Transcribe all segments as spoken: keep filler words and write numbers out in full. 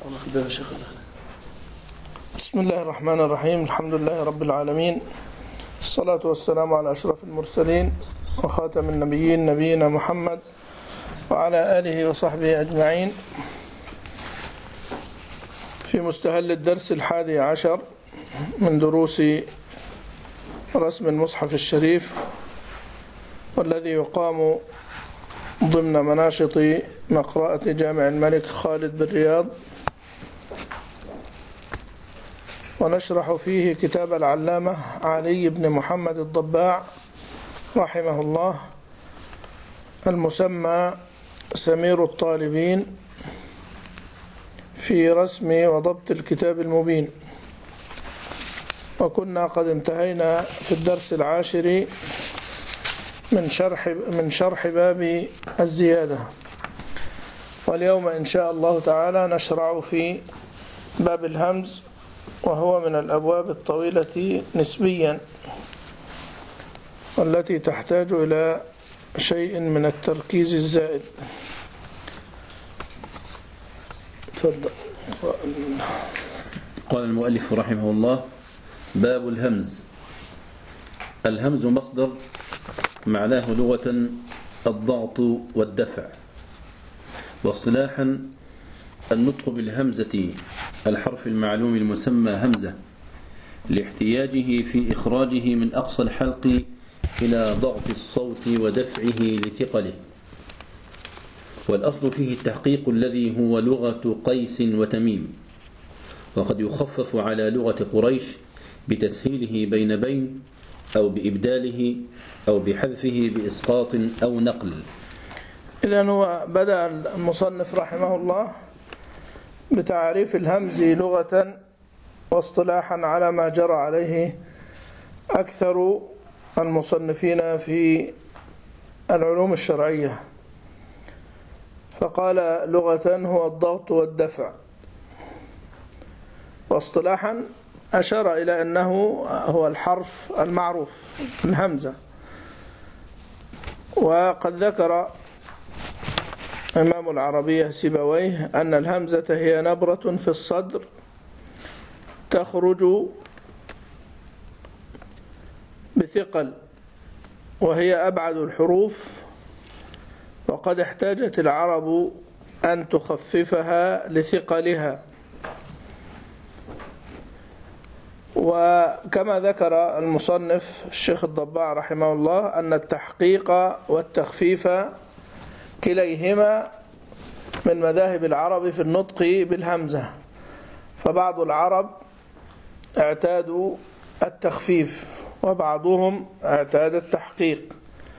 بسم الله الرحمن الرحيم. الحمد لله رب العالمين، الصلاة والسلام على أشرف المرسلين وخاتم النبيين نبينا محمد وعلى آله وصحبه أجمعين، في مستهل الدرس الحادي عشر من دروس رسم المصحف الشريف، والذي يقام ضمن مناشط مقرأة جامع الملك خالد بالرياض، ونشرح فيه كتاب العلامة علي بن محمد الضباع رحمه الله، المسمى سمير الطالبين في رسم وضبط الكتاب المبين. وكنا قد انتهينا في الدرس العاشر من شرح من شرح باب الزيادة، واليوم إن شاء الله تعالى نشرع في باب الهمز، وهو من الأبواب الطويلة نسبيا والتي تحتاج إلى شيء من التركيز الزائد. تفضل. قال المؤلف رحمه الله: باب الهمز. الهمز مصدر معناه لغة الضغط والدفع، واصطلاحا النطق بالهمزة الحرف المعلوم المسمى همزة لاحتياجه في إخراجه من أقصى الحلق إلى ضغط الصوت ودفعه لثقله. والأصل فيه التحقيق الذي هو لغة قيس وتميم، وقد يخفف على لغة قريش بتسهيله بين بين أو بإبداله أو بحذفه بإسقاط أو نقل. إذن هو بدأ المصنف رحمه الله بتعريف الهمز لغة واصطلاحا على ما جرى عليه أكثر المصنفين في العلوم الشرعية، فقال لغة هو الضغط والدفع، واصطلاحا أشار إلى أنه هو الحرف المعروف الهمزة. وقد ذكر إمام العربية سيبويه أن الهمزة هي نبرة في الصدر تخرج بثقل، وهي أبعد الحروف، وقد احتاجت العرب أن تخففها لثقلها. وكما ذكر المصنف الشيخ الضباع رحمه الله أن التحقيق والتخفيف كليهما من مذاهب العرب في النطق بالهمزة، فبعض العرب اعتادوا التخفيف وبعضهم اعتاد التحقيق.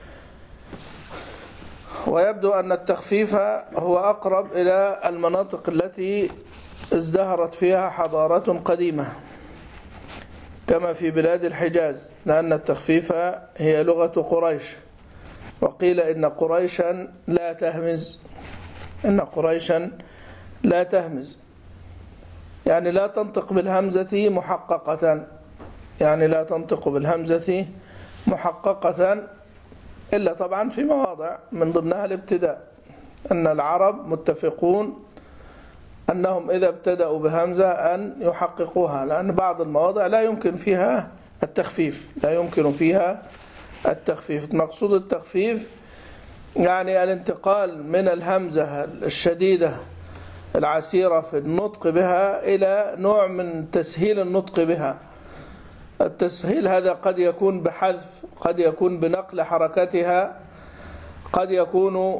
ويبدو أن التخفيف هو أقرب إلى المناطق التي ازدهرت فيها حضارة قديمة كما في بلاد الحجاز، لأن التخفيف هي لغة قريش، وقيل إن قريشا لا تهمز إن قريشا لا تهمز يعني لا تنطق بالهمزة محققة، يعني لا تنطق بالهمزة محققة إلا طبعا في مواضع من ضمنها الابتداء، أن العرب متفقون أنهم إذا ابتدأوا بهمزة أن يحققوها، لأن بعض المواضع لا يمكن فيها التخفيف لا يمكن فيها التخفيف. مقصود التخفيف يعني الانتقال من الهمزة الشديدة العسيرة في النطق بها إلى نوع من تسهيل النطق بها. التسهيل هذا قد يكون بحذف، قد يكون بنقل حركتها، قد يكون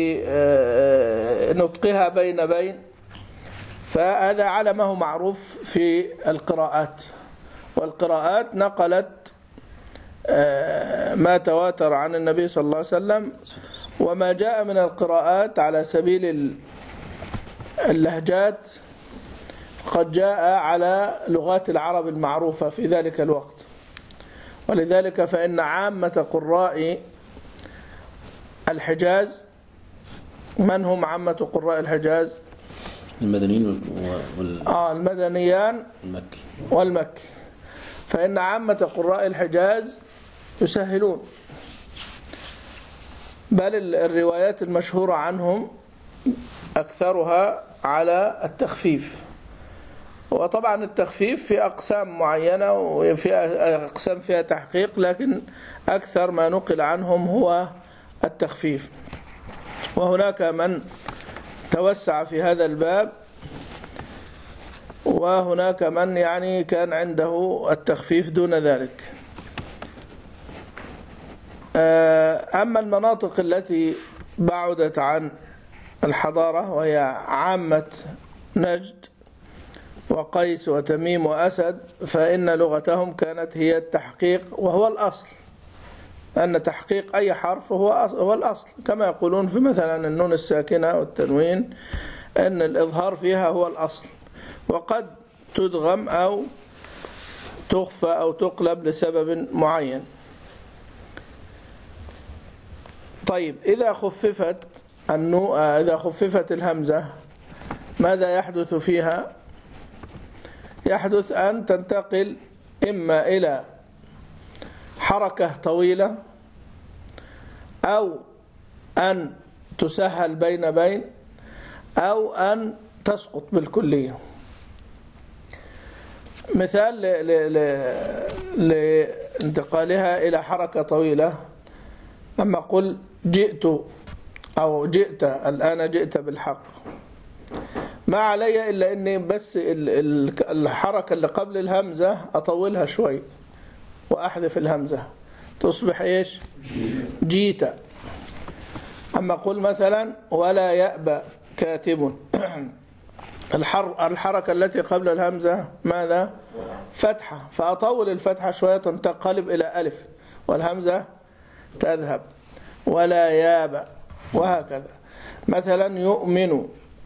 بنطقها بين بين، فهذا على ما هو معروف في القراءات. والقراءات نقلت ما تواتر عن النبي صلى الله عليه وسلم، وما جاء من القراءات على سبيل اللهجات قد جاء على لغات العرب المعروفة في ذلك الوقت. ولذلك فإن عامة قراء الحجاز، من هم عامة قراء الحجاز؟ المدنيين وال... آه المدنيان والمكي والمكي فإن عامة قراء الحجاز يسهلون، بل الروايات المشهورة عنهم أكثرها على التخفيف. وطبعا التخفيف في أقسام معينة وفي أقسام فيها تحقيق، لكن أكثر ما نقل عنهم هو التخفيف. وهناك من توسع في هذا الباب، وهناك من يعني كان عنده التخفيف دون ذلك. أما المناطق التي بعدت عن الحضارة وهي عامة نجد وقيس وتميم وأسد، فإن لغتهم كانت هي التحقيق، وهو الأصل، أن تحقيق أي حرف هو هو الأصل، كما يقولون في مثلا النون الساكنة والتنوين أن الإظهار فيها هو الأصل، وقد تدغم أو تخفى أو تقلب لسبب معين. طيب إذا خففت النو إذا خففت الهمزة ماذا يحدث فيها؟ يحدث أن تنتقل إما إلى حركة طويلة، أو أن تسهل بين بين، أو أن تسقط بالكلية. مثال لانتقالها إلى حركة طويلة، أما قل جئت أو جئت الآن جئت بالحق، ما علي إلا أني بس الحركة اللي قبل الهمزة أطولها شوي وأحذف الهمزة تصبح إيش؟ جيت. أما قل مثلا ولا يأبى كاتب، الحركة التي قبل الهمزة ماذا؟ فتحة، فأطول الفتحة شوية تنقلب إلى ألف والهمزة تذهب. ولا يابى، وهكذا. مثلا يؤمن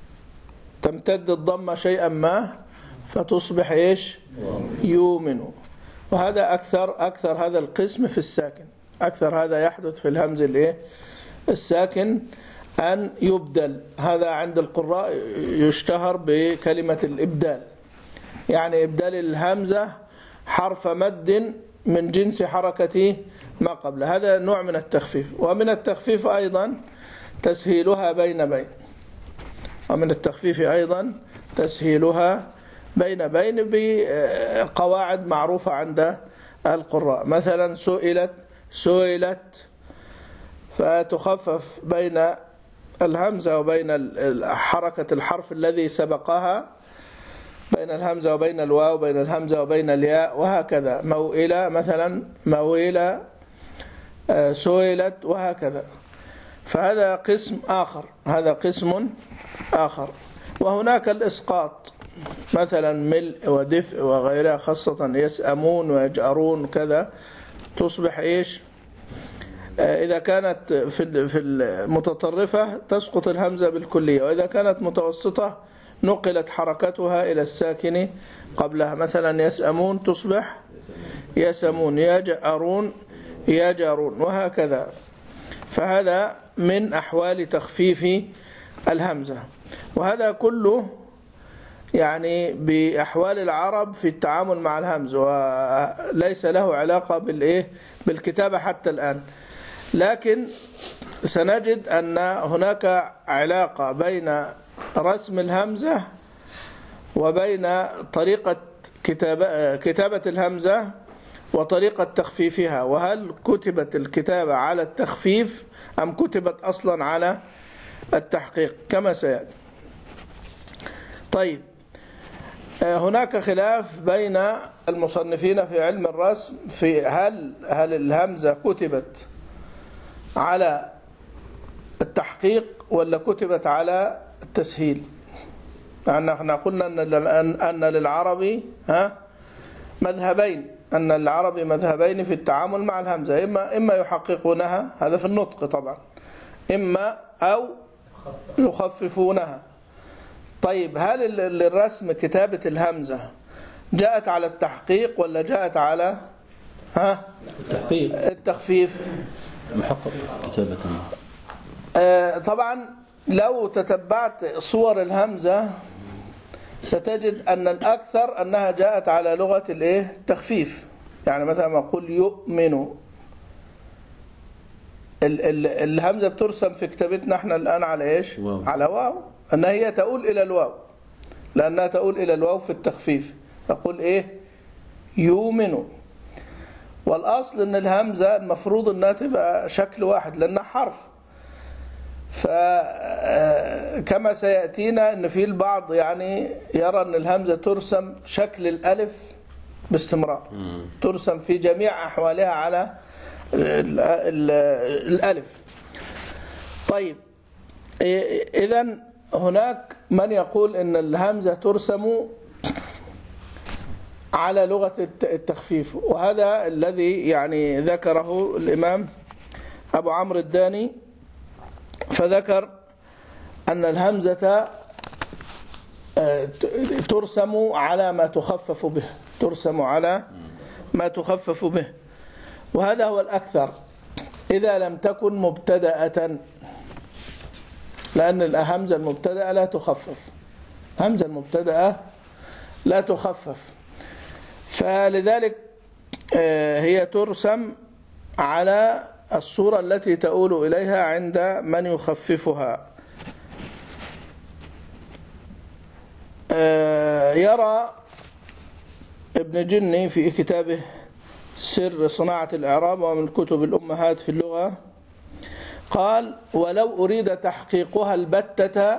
تمتد الضمة شيئا ما فتصبح إيش؟ يؤمن. وهذا أكثر أكثر هذا القسم في الساكن، أكثر هذا يحدث في الهمز الإيه؟ الساكن، أن يبدل. هذا عند القراء يشتهر بكلمة الإبدال، يعني إبدال الهمزة حرف مد من جنس حركة ما قبل. هذا نوع من التخفيف. ومن التخفيف أيضا تسهيلها بين بين، ومن التخفيف أيضا تسهيلها بين بين بقواعد معروفة عند القراء. مثلا سئلت سئلت فتخفف بين الهمزة وبين حركة الحرف الذي سبقها، بين الهمزة وبين الواو، بين الهمزة وبين الياء، وهكذا. موئلة مثلا، موئلة، سئلت، وهكذا. فهذا قسم آخر، هذا قسم آخر. وهناك الإسقاط، مثلا ملء ودفء وغيرها، خاصة يسأمون ويجأرون كذا، تصبح إيش؟ إذا كانت في المتطرفة تسقط الهمزة بالكلية، وإذا كانت متوسطة نقلت حركتها إلى الساكن قبلها. مثلا يسأمون تصبح يسمون، يجأرون يجأرون، وهكذا. فهذا من أحوال تخفيف الهمزة، وهذا كله يعني بأحوال العرب في التعامل مع الهمز، وليس له علاقة بالإيه؟ بالكتابة حتى الآن. لكن سنجد أن هناك علاقة بين رسم الهمزة وبين طريقة كتابة, كتابة الهمزة وطريقة تخفيفها، وهل كتبت الكتابة على التخفيف أم كتبت أصلا على التحقيق كما سيأتي. طيب، هناك خلاف بين المصنفين في علم الرسم في هل هل الهمزة كتبت على التحقيق ولا كتبت على التسهيل. يعني احنا قلنا أن أن للعربي ها مذهبين، أن العربي مذهبين في التعامل مع الهمزة، إما إما يحققونها، هذا في النطق طبعا، إما أو يخففونها. طيب، هل الرسم كتابة الهمزة جاءت على التحقيق ولا جاءت على ها التحقيق التخفيف؟ محقق كتابة. آه طبعا لو تتبعت صور الهمزة ستجد أن الأكثر أنها جاءت على لغة الإيه؟ التخفيف. يعني مثلا ما أقول يؤمن، ال ال الهمزة بترسم في كتابتنا احنا الآن على إيش؟ واو. على واو، أنها هي تؤول إلى الواو، لأنها تؤول إلى الواو في التخفيف. أقول إيه؟ يؤمن. والأصل أن الهمزة المفروض أنها تبقى شكل واحد لأنها حرف، فكما سيأتينا أن في البعض يعني يرى أن الهمزة ترسم شكل الألف باستمرار، ترسم في جميع أحوالها على الألف. طيب، إذن هناك من يقول أن الهمزة ترسم على لغة التخفيف، وهذا الذي يعني ذكره الإمام أبو عمرو الداني، فذكر أن الهمزة ترسم على ما تخفف به، ترسم على ما تخفف به، وهذا هو الأكثر إذا لم تكن مبتدأة، لأن الهمزة المبتدأة لا تخفف، همزة المبتدأة لا تخفف، فلذلك هي ترسم على الصورة التي تؤول إليها عند من يخففها. يرى ابن جني في كتابه سر صناعة الإعراب ومن كتب الأمهات في اللغة، قال: ولو أريد تحقيقها البتة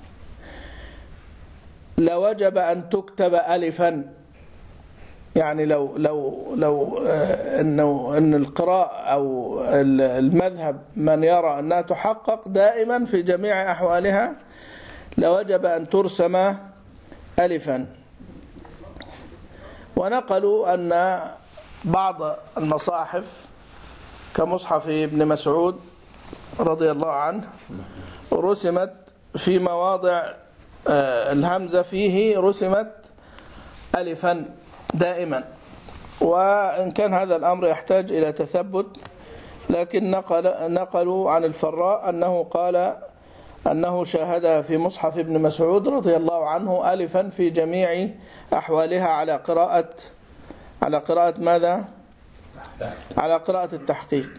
لوجب أن تكتب ألفا، يعني لو لو لو انه ان القراءة او المذهب من يرى انها تحقق دائما في جميع احوالها لوجب ان ترسم الفا. ونقلوا ان بعض المصاحف كمصحف ابن مسعود رضي الله عنه رسمت في مواضع الهمزة فيه رسمت ألفا دائما، وإن كان هذا الأمر يحتاج إلى تثبت، لكن نقل نقلوا عن الفراء أنه قال أنه شاهد في مصحف ابن مسعود رضي الله عنه ألفا في جميع أحوالها على قراءة على قراءة ماذا؟ على قراءة التحقيق.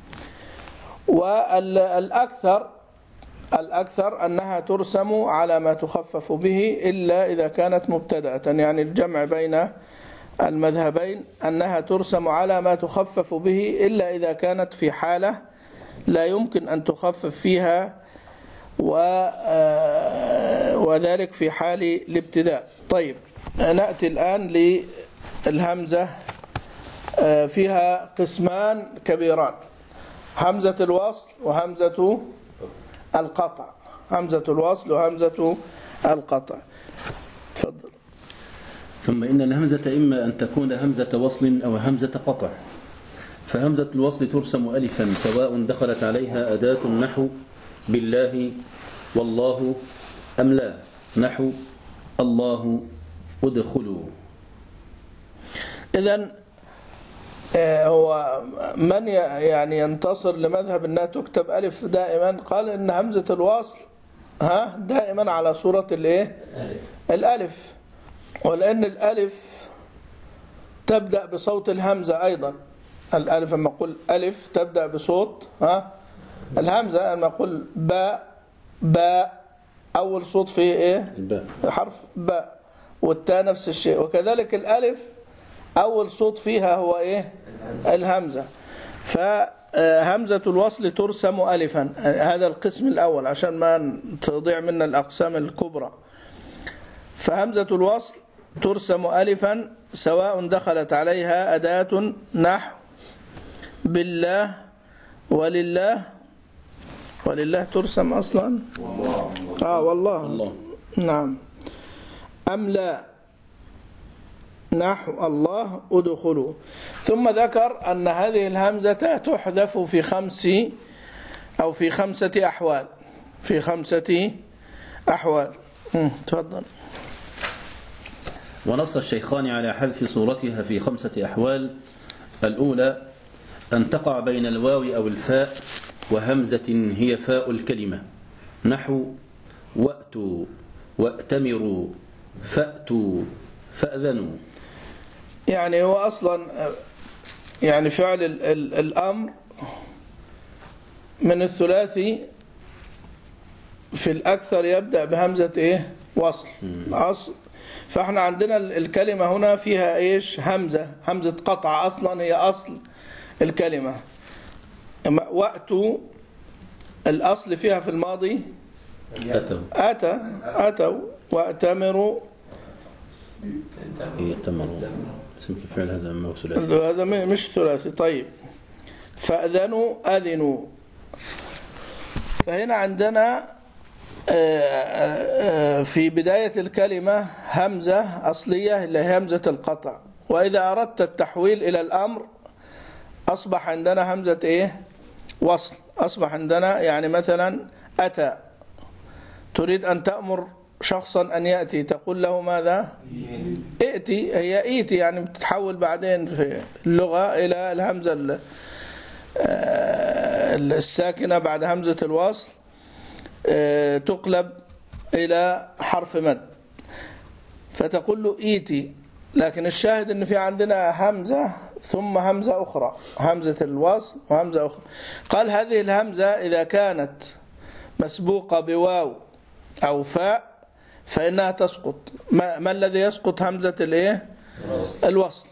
والأكثر الأكثر أنها ترسم على ما تخفف به إلا إذا كانت مبتدأة، يعني الجمع بين المذهبين أنها ترسم على ما تخفف به إلا إذا كانت في حالة لا يمكن أن تخفف فيها، وذلك في حال الابتداء. طيب، نأتي الآن للهمزة، فيها قسمان كبيران: همزة الوصل وهمزة القطع. همزة الوصل وهمزة القطع. تفضل. ثم إن الهمزة إما أن تكون همزة وصل أو همزة قطع. فهمزة الوصل ترسم ألفا سواء دخلت عليها أداة النحو بالله والله أم لا، نحو الله ادخلوا. إذن هو من يعني ينتصر لمذهب أنها تكتب ألف دائما قال إن همزة الوصل ها دائما على صورة الإيه؟ الألف، ولأن الألف تبدأ بصوت الهمزة أيضا. الألف لما أقول ألف تبدأ بصوت ها الهمزة، لما أقول باء باء أول صوت فيه إيه؟ الباء، حرف باء، والتاء نفس الشيء، وكذلك الألف أول صوت فيها هو إيه؟ الهمزة. فهمزة الوصل ترسم ألفا، هذا القسم الأول عشان ما تضيع منا الأقسام الكبرى. فهمزة الوصل ترسم ألفا سواء دخلت عليها أداة نحو بالله ولله. ولله ترسم أصلا آه والله الله. نعم. أم لا، نحو الله ادخلوا. ثم ذكر أن هذه الهمزة تحذف في خمس أو في خمسة أحوال في خمسة أحوال. تفضل. ونص الشيخان على حذف صورتها في خمسة أحوال: الأولى أن تقع بين الواو أو الفاء وهمزة هي فاء الكلمة، نحو وأتوا وأتمروا فأتوا فأذنوا. يعني هو أصلا يعني فعل ال ال الأمر من الثلاثي في الأكثر يبدأ بهمزة إيه؟ وصل. أصل. فإحنا عندنا الكلمة هنا فيها إيش؟ همزة، همزة قطع أصلا هي أصل الكلمة. وقت الأصل فيها في الماضي أتوا أتى أتوا وأتمروا يأتمروا اسم الفعل هذا ما هو ثلاثي، هذا مش ثلاثي. طيب فأذنوا أذنوا. فهنا عندنا في بداية الكلمة همزة أصلية اللي هي همزة القطع، وإذا أردت التحويل إلى الأمر أصبح عندنا همزة إيه؟ وصل. أصبح عندنا يعني مثلا أتى، تريد أن تأمر شخصا أن يأتي تقول له ماذا؟ ائتي. هي إيتي يعني بتتحول بعدين في اللغة إلى الهمزة الساكنة بعد همزة الوصل تقلب إلى حرف مد فتقول له إيتي. لكن الشاهد أن في عندنا همزة ثم همزة أخرى، همزة الوصل وهمزة أخرى. قال هذه الهمزة إذا كانت مسبوقة بواو أو فاء فإنها تسقط. ما, ما الذي يسقط؟ همزة الإيه؟ الوصل.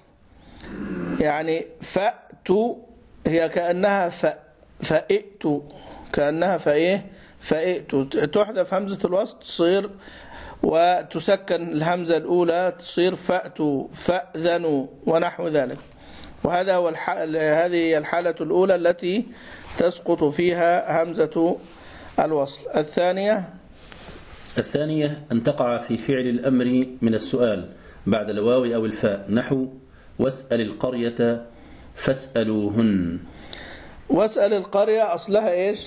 يعني فأتوا هي كأنها فاء، فائتوا كأنها فايه فائتوا، تحذف همزة الوصل تصير وتسكن الهمزة الأولى تصير فأتوا فأذنوا ونحو ذلك. وهذا هو الحال، هذه الحالة الأولى التي تسقط فيها همزة الوصل. الثانية الثانية أن تقع في فعل الأمر من السؤال بعد الواو أو الفاء، نحو واسأل القرية فاسألوهن. واسأل القرية أصلها إيش؟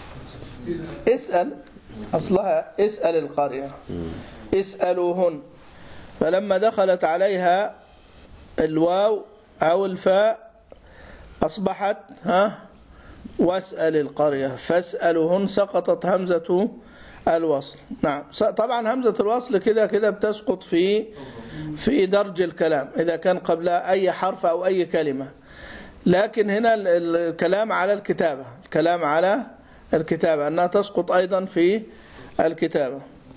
اسأل، أصلها اسأل القرية. اسألوهن. فلما دخلت عليها الواو أو الفاء أصبحت ها واسأل القرية فاسألوهن، سقطت همزة الوصل. نعم طبعا همزة الوصل كده كده بتسقط في في درج الكلام إذا كان قبلها أي حرف أو أي كلمة، لكن هنا الكلام على الكتابة، الكلام على الكتابة أنها تسقط أيضا في الكتابة.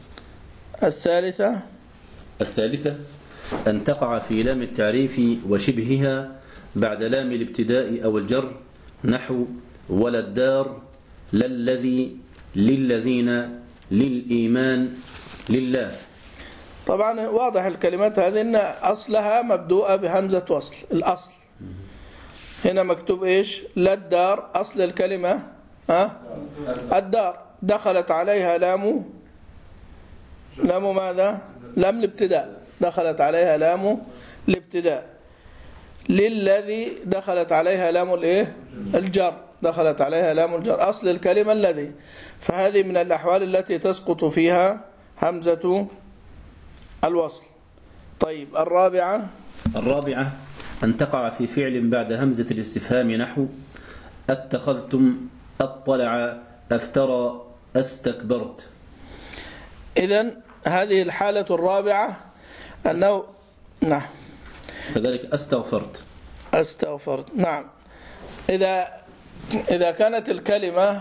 الثالثة الثالثة أن تقع في لام التعريف وشبهها بعد لام الابتداء أو الجر، نحو ولا الدار للذي للذين للإيمان لله. طبعا واضح الكلمات هذه أن أصلها مبدوءة بهمزة وصل. الأصل هنا مكتوب إيش؟ لا الدار، أصل الكلمة ها الدار، دخلت عليها لام لام ماذا؟ لام الابتداء، دخلت عليها لام الابتداء. للذي دخلت عليها لام الايه؟ الجر، دخلت عليها لام الجر، أصل الكلمة الذي. فهذه من الأحوال التي تسقط فيها همزة الوصل. طيب الرابعة الرابعة أن تقع في فعل بعد همزة الاستفهام، نحو اتخذتم اطلع افترى استكبرت. إذن هذه الحالة الرابعة أنه نعم كذلك استغفرت استغفرت. نعم إذا إذا كانت الكلمة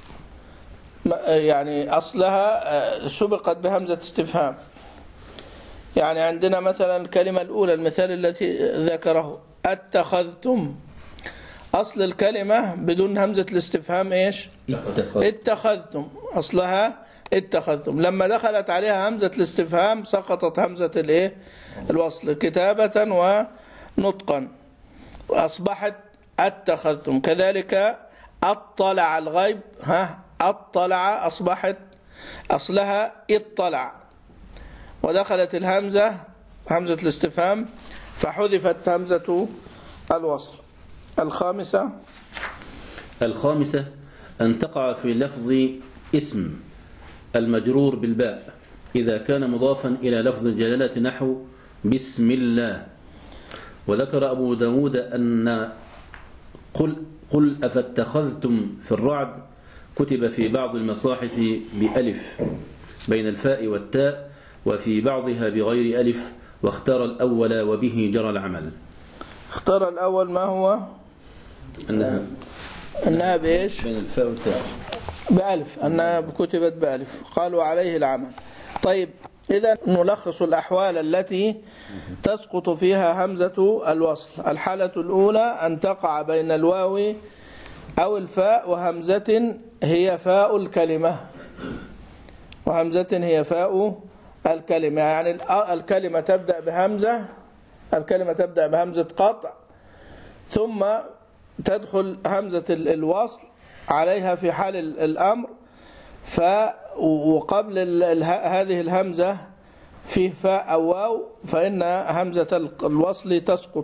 يعني أصلها سبقت بهمزة استفهام، يعني عندنا مثلا الكلمة الأولى المثال التي ذكره اتخذتم، أصل الكلمة بدون همزة الاستفهام إيش؟ اتخذ. اتخذتم، أصلها اتخذتم. لما دخلت عليها همزة الاستفهام سقطت همزة الإيه؟ الوصل كتابة ونطقا، وأصبحت اتخذتم. كذلك اطلع الغيب، ها اطلع أصبحت أصلها اطلع، ودخلت الهمزة همزة الاستفهام فحذفت همزة الوصل. الخامسة الخامسة أن تقع في لفظ اسم المجرور بالباء إذا كان مضافا إلى لفظ الجلالة، نحو بسم الله. وذكر أبو داود أن قل, قل أفاتخذتم في الرعد كتب في بعض المصاحف بألف بين الفاء والتاء، وفي بعضها بغير ألف، واختار الأول وبه جرى العمل. اختار الأول ما هو؟ أنها أنها بإيش؟ بين الفاء والتاء. بألف، أنها كتبت بألف، قالوا عليه العمل. طيب إذا نلخص الأحوال التي تسقط فيها همزة الوصل. الحالة الأولى أن تقع بين الواو أو الفاء وهمزة هي فاء الكلمة، وهمزة هي فاء الكلمة، يعني الكلمة تبدأ بهمزة، الكلمة تبدأ بهمزة قطع ثم تدخل همزة الوصل عليها في حال الأمر، ف وقبل هذه الهمزة في فاء أو واو فإن همزة الوصل تسقط.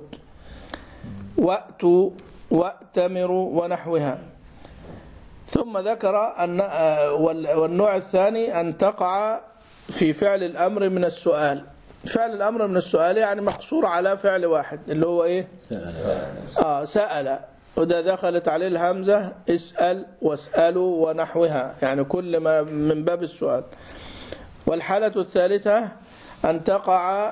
وأتوا وأتمروا ونحوها. ثم ذكر أن والنوع الثاني أن تقع في فعل الأمر من السؤال. فعل الأمر من السؤال يعني مقصور على فعل واحد اللي هو إيه؟ سأل. آه سأل، وإذا دخلت عليه الهمزة اسأل واسألوا ونحوها، يعني كل ما من باب السؤال. والحالة الثالثة أن تقع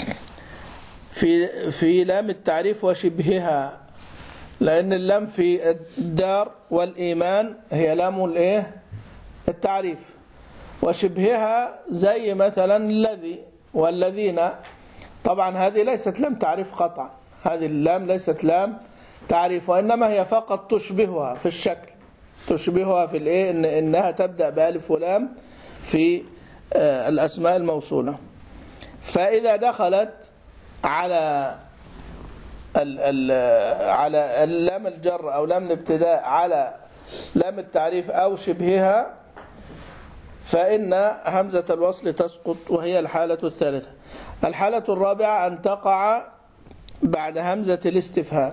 في في لام التعريف وشبهها، لأن اللام في الدار والإيمان هي لام الإيه؟ التعريف، وشبهها زي مثلا الذي والذين. طبعا هذه ليست لام تعريف قطعا، هذه اللام ليست لام تعريف، وإنما هي فقط تشبهها في الشكل، تشبهها في الإيه؟ إن إنها تبدأ بألف ولام في الأسماء الموصولة. فإذا دخلت على ال ال على اللام الجر أو لام الابتداء على لام التعريف أو شبهها فإن همزة الوصل تسقط، وهي الحالة الثالثة. الحالة الرابعة أن تقع بعد همزة الاستفهام،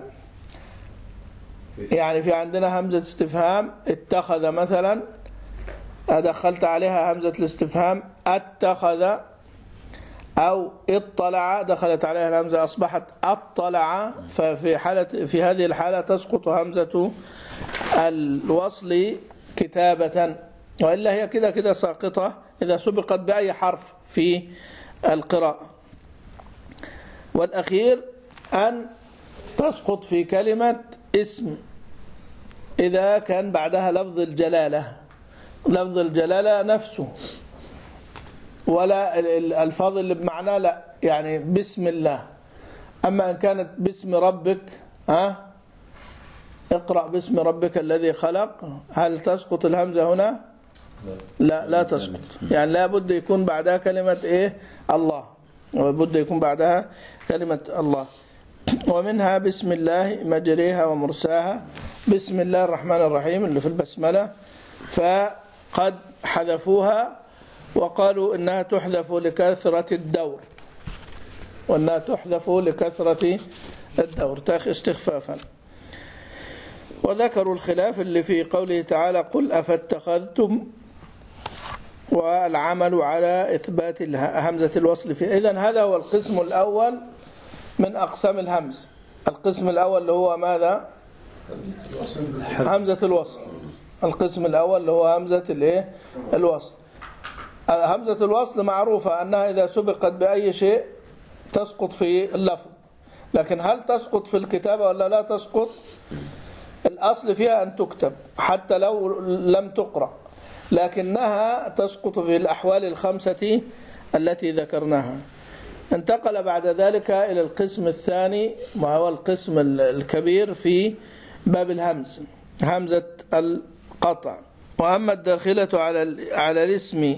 يعني في عندنا همزة استفهام اتخذ مثلا، أدخلت عليها همزة الاستفهام اتخذ، أو اطلع دخلت عليها الهمزة أصبحت اطلع، ففي حالة في هذه الحالة تسقط همزة الوصل كتابة، وإلا هي كده كده ساقطة إذا سبقت بأي حرف في القراءة. والأخير أن تسقط في كلمة اسم إذا كان بعدها لفظ الجلالة، لفظ الجلالة نفسه ولا الألفاظ اللي بمعناه، لا يعني بسم الله. أما إن كانت باسم ربك، ها اقرأ باسم ربك الذي خلق، هل تسقط الهمزة هنا؟ لا لا تسقط، يعني لا بد يكون بعدها كلمة إيه؟ الله، وبد يكون بعدها كلمة الله. ومنها بسم الله مجريها ومرساها، بسم الله الرحمن الرحيم اللي في البسملة، فقد حذفوها وقالوا إنها تحذف لكثرة الدور، وإنها تحذف لكثرة الدور استخفافا. وذكروا الخلاف اللي في قوله تعالى قل أفاتخذتم، والعمل على إثبات همزة الوصل فيه. إذن هذا هو القسم الأول من أقسام الهمز. القسم الأول اللي هو ماذا؟ همزة الوصل. القسم الأول اللي هو همزة الايه؟ الوصل. همزة الوصل معروفة أنها إذا سبقت بأي شيء تسقط في اللفظ، لكن هل تسقط في الكتابة ولا لا تسقط؟ الأصل فيها أن تكتب حتى لو لم تقرأ، لكنها تسقط في الأحوال الخمسة التي ذكرناها. انتقل بعد ذلك إلى القسم الثاني وهو القسم الكبير في باب الهمز، همزة القطع. وأما الداخلة على على الاسم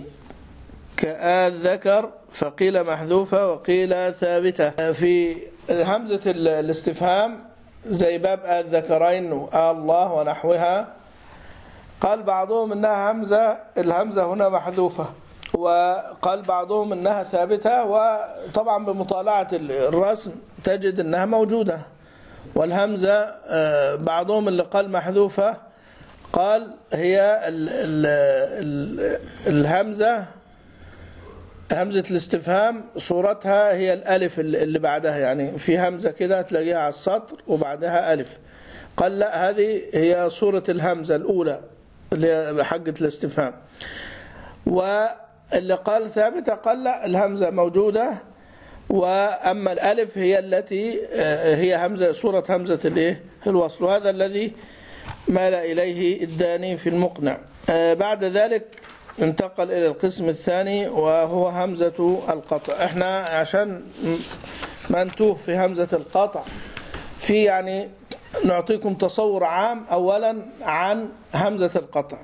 كآذكر فقيل محذوفة وقيل ثابتة. في همزة الاستفهام زي باب الذكرين والله ونحوها، قال بعضهم إنها همزة، الهمزة هنا محذوفة، وقال بعضهم إنها ثابتة، وطبعا بمطالعة الرسم تجد إنها موجودة. والهمزة بعضهم اللي قال محذوفة قال هي ال ال ال الهمزة، همزة الاستفهام صورتها هي الألف اللي بعدها، يعني في همزة كده تلاقيها على السطر وبعدها ألف. قال لا، هذه هي صورة الهمزة الأولى اللي هي حقة الاستفهام. واللي قال ثابتة قال لا، الهمزة موجودة، وأما الألف هي التي هي همزة صورة همزة الايه الوصل. وهذا الذي مال إليه الداني في المقنع. بعد ذلك انتقل إلى القسم الثاني وهو همزة القطع. احنا عشان ما نتوه في همزة القطع في يعني نعطيكم تصور عام أولا عن همزة القطع.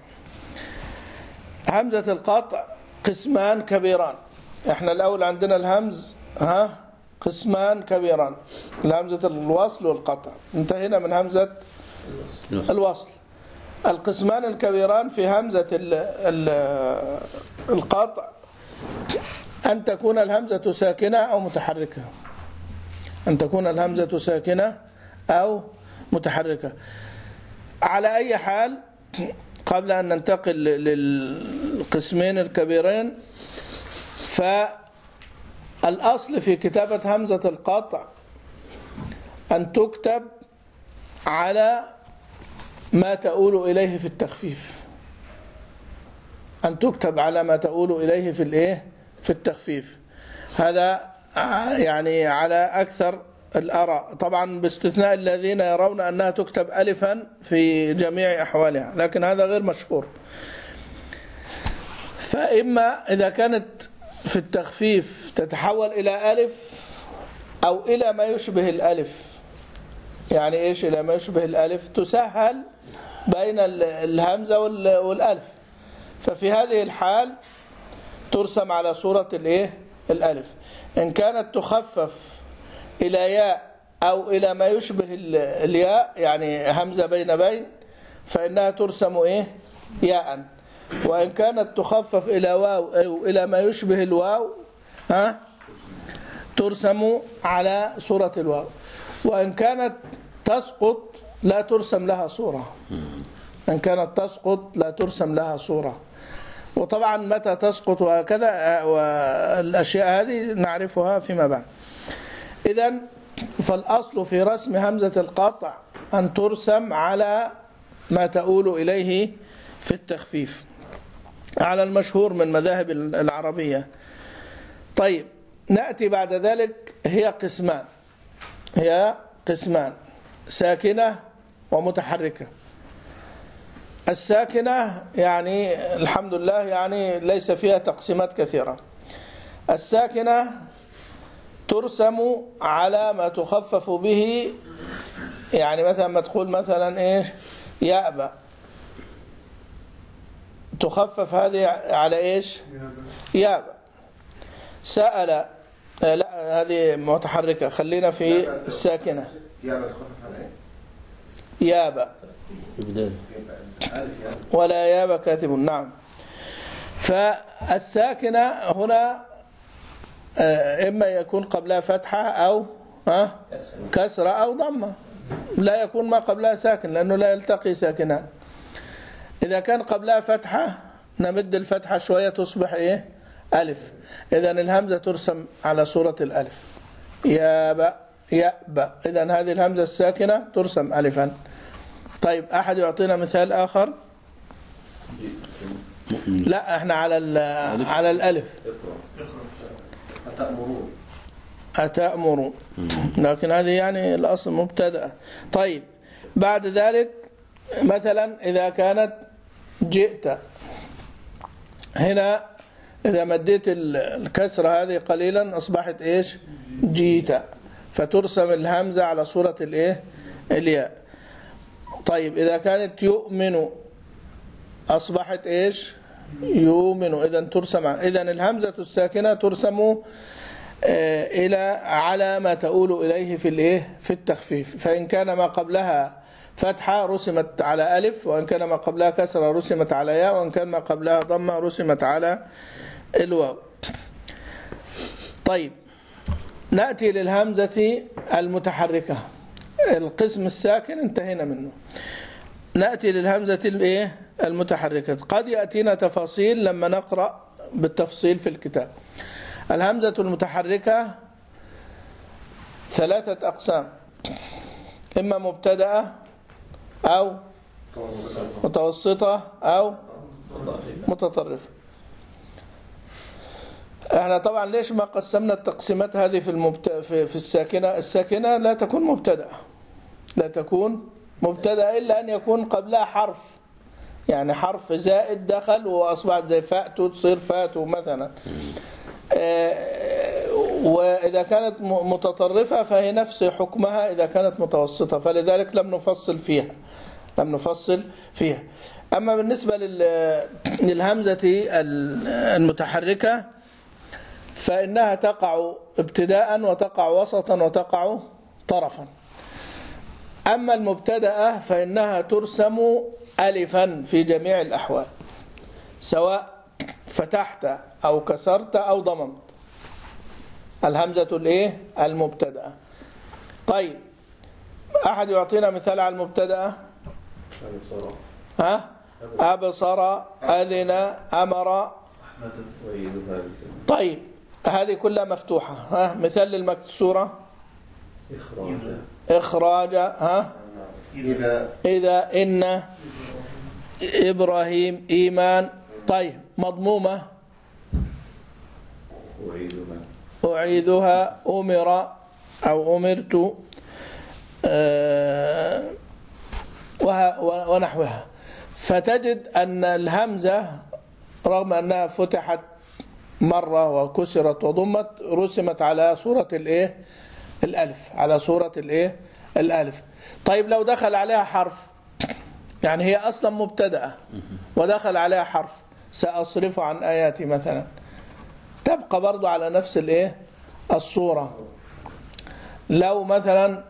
همزة القطع قسمان كبيران. احنا الأول عندنا الهمز ها قسمان كبيران، همزة الوصل والقطع. انتهينا من همزة الوصل. القسمان الكبيران في همزة ال ال القطع أن تكون الهمزة ساكنة أو متحركة، أن تكون الهمزة ساكنة أو متحركة. على أي حال قبل أن ننتقل للقسمين الكبيرين، فالأصل في كتابة همزة القطع أن تكتب على ما تؤول إليه في التخفيف، أن تكتب على ما تؤول إليه في الإيه في التخفيف. هذا يعني على أكثر الآراء، طبعا باستثناء الذين يرون أنها تكتب ألفا في جميع أحوالها، لكن هذا غير مشهور. فإما إذا كانت في التخفيف تتحول إلى ألف أو إلى ما يشبه الألف. يعني إيش إلى ما يشبه الألف؟ تسهل بين الهمزة والألف، ففي هذه الحال ترسم على صورة الإيه الألف. إن كانت تخفف إلى ياء أو إلى ما يشبه الياء، يعني همزة بين بين، فإنها ترسم إيه ياء. وإن كانت تخفف إلى واو أو إلى ما يشبه الواو ها ترسم على صورة الواو. وإن كانت تسقط لا ترسم لها صورة، إن كانت تسقط لا ترسم لها صورة. وطبعا متى تسقط وهكذا والأشياء هذه نعرفها فيما بعد. إذن فالأصل في رسم همزة القطع أن ترسم على ما تؤول إليه في التخفيف على المشهور من مذاهب العربية. طيب نأتي بعد ذلك، هي قسمان هي قسمان ساكنة ومتحركة. الساكنة يعني الحمد لله يعني ليس فيها تقسيمات كثيرة. الساكنة ترسم على ما تخفف به، يعني مثلا ما تقول مثلا ايش يأبى، تخفف هذه على ايش يأبى. سأل لا هذه متحركة، خلينا في الساكنة. يابى ولا يابى كاتب. نعم. فالساكنة هنا إما يكون قبلها فتحة أو كسرة أو ضمة، لا يكون ما قبلها ساكن لأنه لا يلتقي ساكنان. إذا كان قبلها فتحة نمد الفتحة شوية تصبح إيه ألف، إذن الهمزة ترسم على صورة الألف. يابى يأبى، إذن هذه الهمزة الساكنة ترسم ألفا. طيب أحد يعطينا مثال آخر؟ لا احنا على على الألف. أتأمرون أتأمرون، لكن هذه يعني الأصل مبتدأ. طيب بعد ذلك مثلا إذا كانت جئت، هنا إذا مديت الكسرة هذه قليلا أصبحت إيش جيت، فترسم الهمزة على صورة الإيه الياء. طيب إذا كانت يؤمن أصبحت إيش يؤمن، إذن ترسم، إذن الهمزة الساكنة ترسم إلى على ما تؤول إليه في الإيه في التخفيف. فإن كان ما قبلها فتحة رسمت على ألف، وإن كان ما قبلها كسرة رسمت على ياء، وإن كان ما قبلها ضمة رسمت على الواو. طيب نأتي للهمزة المتحركة. القسم الساكن انتهينا منه، نأتي للهمزة الايه المتحركة. قد يأتينا تفاصيل لما نقرأ بالتفصيل في الكتاب. الهمزة المتحركة ثلاثة أقسام، إما مبتدأة أو متوسطة أو متطرفة. احنا طبعا ليش ما قسمنا التقسيمات هذه في المبت... في... في الساكنة؟ الساكنة لا تكون مبتدأة، لا تكون مبتدأ إلا أن يكون قبلها حرف، يعني حرف زائد دخل وأصبحت زي فأتوا تصير فاتوا مثلا. وإذا كانت متطرفة فهي نفس حكمها إذا كانت متوسطة، فلذلك لم نفصل فيها لم نفصل فيها. أما بالنسبة للهمزة المتحركة فإنها تقع ابتداء وتقع وسطا وتقع طرفا. أما المبتدأة فإنها ترسم ألفا في جميع الأحوال، سواء فتحت أو كسرت أو ضممت. الهمزة الإيه؟ المبتدأة. طيب أحد يعطينا مثال على المبتدأة؟ ها؟ أبصر، أذن، أمر. طيب هذه كلها مفتوحة. ها؟ مثال للمكسورة؟ إخراج. إخراج. ها؟ إذا. إذا. إن. إبراهيم. إيمان. طيب مضمومة؟ أعيدها. أعيدها. أمر أو أمرت. أه ونحوها. فتجد أن الهمزة رغم أنها فتحت مرة وكسرت وضمت رسمت على صورة الإيه؟ الألف، على صورة الإيه؟ الألف. طيب لو دخل عليها حرف، يعني هي أصلا مبتدأة ودخل عليها حرف، سأصرف عن آياتي مثلا، تبقى برضو على نفس الإيه؟ الصورة. لو مثلا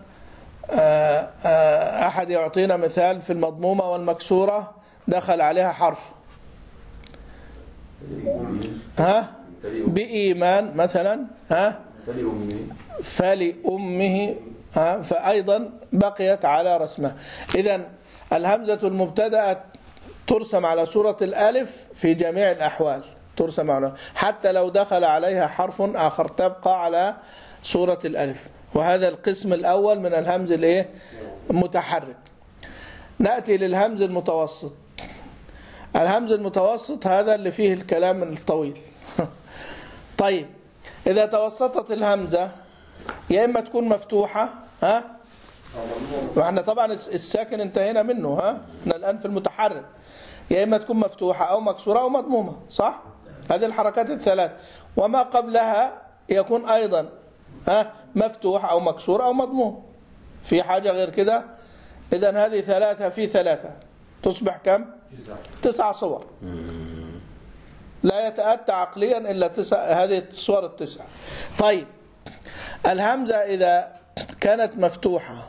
أحد يعطينا مثال في المضمومة والمكسورة دخل عليها حرف، ها؟ بإيمان مثلا، ها؟ فلأمه، ها؟ فأيضا بقيت على رسمه. إذن الهمزة المبتدأة ترسم على صورة الألف في جميع الأحوال، ترسم على، حتى لو دخل عليها حرف آخر تبقى على صورة الألف. وهذا القسم الأول من الهمز الإيه؟ المتحرك. نأتي للهمز المتوسط. الهمز المتوسط هذا اللي فيه الكلام الطويل. طيب إذا توسطت الهمزة يا إما تكون مفتوحة، ها؟ وإحنا طبعا الساكن انتهينا منه، ها؟ إحنا الآن في المتحرك. يا إما تكون مفتوحة أو مكسورة أو مضمومة، صح؟ هذه الحركات الثلاث. وما قبلها يكون أيضا ها مفتوح أو مكسور أو مضموم. في حاجة غير كده؟ إذن هذه ثلاثة في ثلاثة تصبح كم؟ تسع صور. لا يتأتى عقليا إلا تسع، هذه الصور التسعة. طيب الهمزة إذا كانت مفتوحة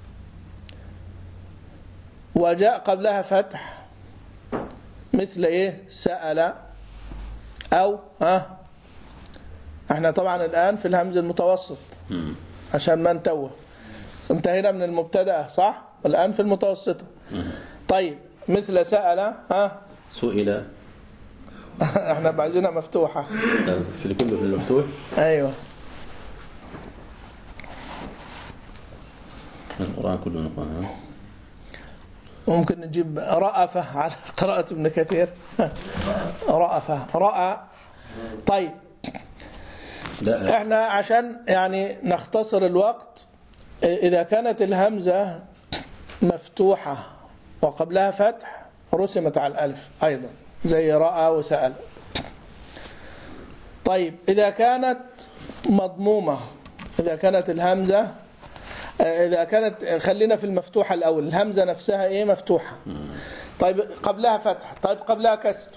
وجاء قبلها فتح مثل إيه؟ سأل أو ها، احنا طبعا الآن في الهمز المتوسط عشان ما نتوه، انتهينا من المبتدأة صح؟ والآن في المتوسطة. طيب مثل سأل، ها؟ سئل. احنا بعزنا مفتوحة في كله في المفتوح. ايوه القرآن كله نقرأ. ممكن نجيب رأفة على قراءة ابن كثير. رأفة رأى. طيب لا. احنا عشان يعني نختصر الوقت، إذا كانت الهمزة مفتوحة وقبلها فتح رسمت على الألف أيضا زي رأى وسأل. طيب إذا كانت مضمومة، إذا كانت الهمزة، إذا كانت، خلينا في المفتوحة الأول، الهمزة نفسها إيه؟ مفتوحة. طيب قبلها فتح، طيب قبلها كسر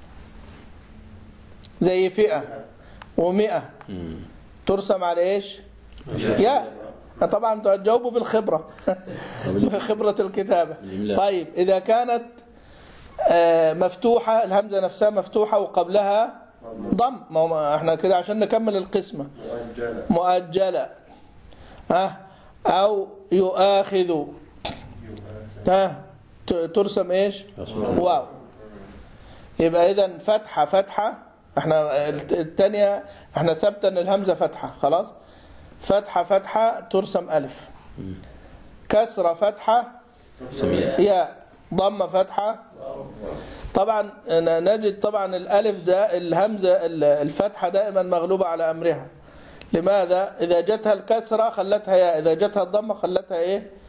زي فئة ومئة ترسم على إيش؟ ياء. طبعا تجاوبوا بالخبرة خبرة الكتابة. طيب إذا كانت مفتوحة، الهمزة نفسها مفتوحة وقبلها ضم، ما احنا كده عشان نكمل القسمة. مؤجلة مؤجلة، ها؟ أو يؤاخذ، ها؟ ترسم إيش؟ واو. يبقى إذن فتحة فتحة، احنا الثانية احنا ثبت ان الهمزة فتحة خلاص. فتحة فتحة ترسم ألف، كسرة فتحة ياء، ضمة فتحة. طبعا نجد طبعا الألف ده الهمزة الفتحة دائما مغلوبة على أمرها. لماذا؟ إذا جتها الكسرة خلتها ياء، إذا جتها الضمة خلتها إيه؟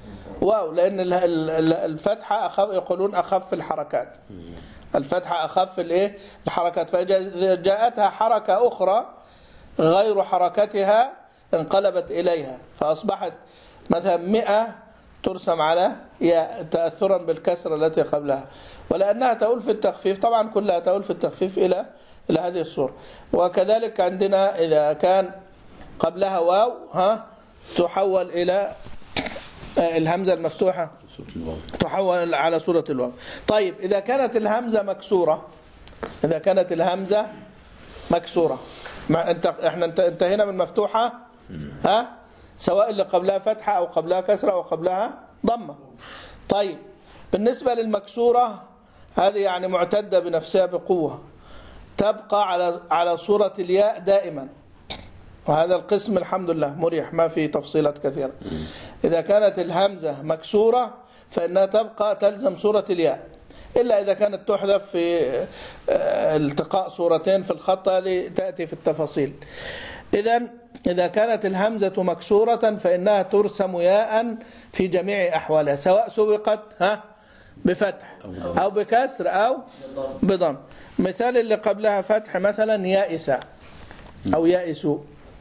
واو، لأن الفتحة أخف، يقولون أخف الحركات، الفتحة أخف الإيه الحركات، فإذا جاءتها حركة أخرى غير حركتها انقلبت إليها، فأصبحت مثلا مئة ترسم على ياء تأثرا بالكسرة التي قبلها، ولأنها تؤول في التخفيف، طبعا كلها تؤول في التخفيف إلى إلى هذه الصورة. وكذلك عندنا إذا كان قبلها واو ها تحول إلى الهمزة المفتوحة، تحول على صورة الواو. طيب إذا كانت الهمزة مكسورة، إذا كانت الهمزة مكسورة، ما انت احنا انتهينا من مفتوحة ها، سواء اللي قبلها فتحة أو قبلها كسرة أو قبلها ضمة. طيب بالنسبة للمكسورة هذه يعني معتدة بنفسها بقوة، تبقى على على صورة الياء دائما، وهذا القسم الحمد لله مريح ما في تفصيلات كثيرة. إذا كانت الهمزة مكسورة فإنها تبقى تلزم صورة الياء، إلا إذا كانت تحذف في التقاء صورتين في الخط، هذه تأتي في التفاصيل. إذن إذا كانت الهمزة مكسورة فإنها ترسم ياء في جميع أحوالها، سواء سبقت ها بفتح أو بكسر أو بضم. مثال اللي قبلها فتح مثلا يائسة أو يائسوا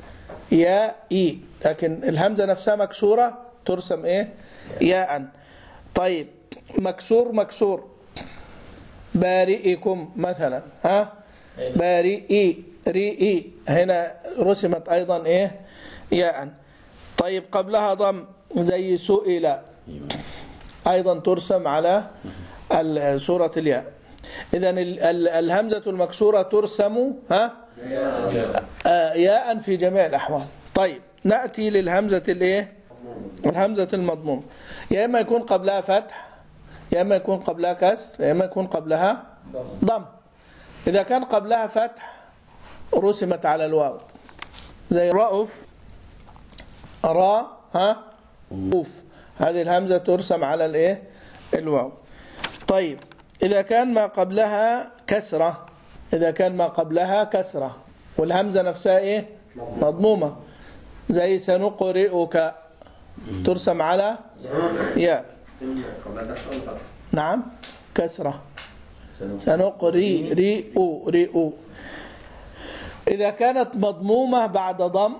يائي، لكن الهمزة نفسها مكسورة ترسم إيه ياء. طيب مكسور مكسور بارئكم مثلا ها، بارئي ريئي، هنا رسمت أيضا إيه ياء. طيب قبلها ضم زي سئل أيضا ترسم على سورة الياء. إذن الهمزة المكسورة ترسم ها ياء في جميع الأحوال. طيب نأتي للهمزة الإيه الهمزة المضمومة، يا إما يكون قبلها فتح، يا إما يكون قبلها كسر، يا إما يكون قبلها ضم. إذا كان قبلها فتح رسمت على الواو زي رأف را ها أوف، هذه الهمزة ترسم على الإيه الواو. طيب إذا كان ما قبلها كسرة، إذا كان ما قبلها كسرة والهمزة نفسها إيه مضمومة زي سنقرئك ترسم على ياء. نعم كسرة سنقري ريء ريء. إذا كانت مضمومة بعد ضم،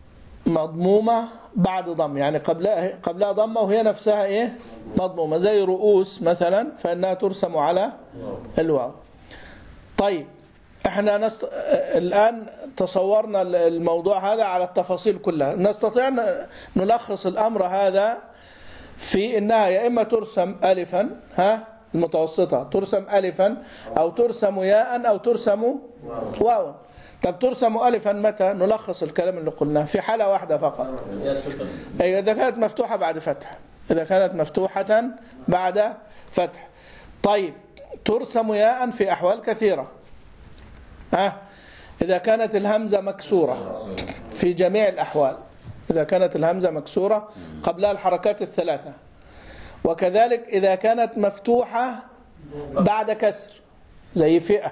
مضمومة بعد ضم يعني قبلها قبلها ضمة وهي نفسها إيه مضمومة زي رؤوس مثلا، فإنها ترسم على الواو. طيب احنا نست... الآن تصورنا الموضوع هذا على التفاصيل كلها، نستطيع نلخص الأمر هذا في إنها يا إما ترسم ألفا ها المتوسطة ترسم ألفا، أو ترسم ياء، أو ترسم واو. طب ترسم ألفا متى؟ نلخص الكلام اللي قلناه في حالة واحدة فقط، أي إذا كانت مفتوحة بعد فتح، إذا كانت مفتوحة بعد فتح. طيب ترسم ياء في أحوال كثيرة ها، إذا كانت الهمزة مكسورة في جميع الأحوال، إذا كانت الهمزة مكسورة قبلها الحركات الثلاثة، وكذلك إذا كانت مفتوحة بعد كسر زي فئة،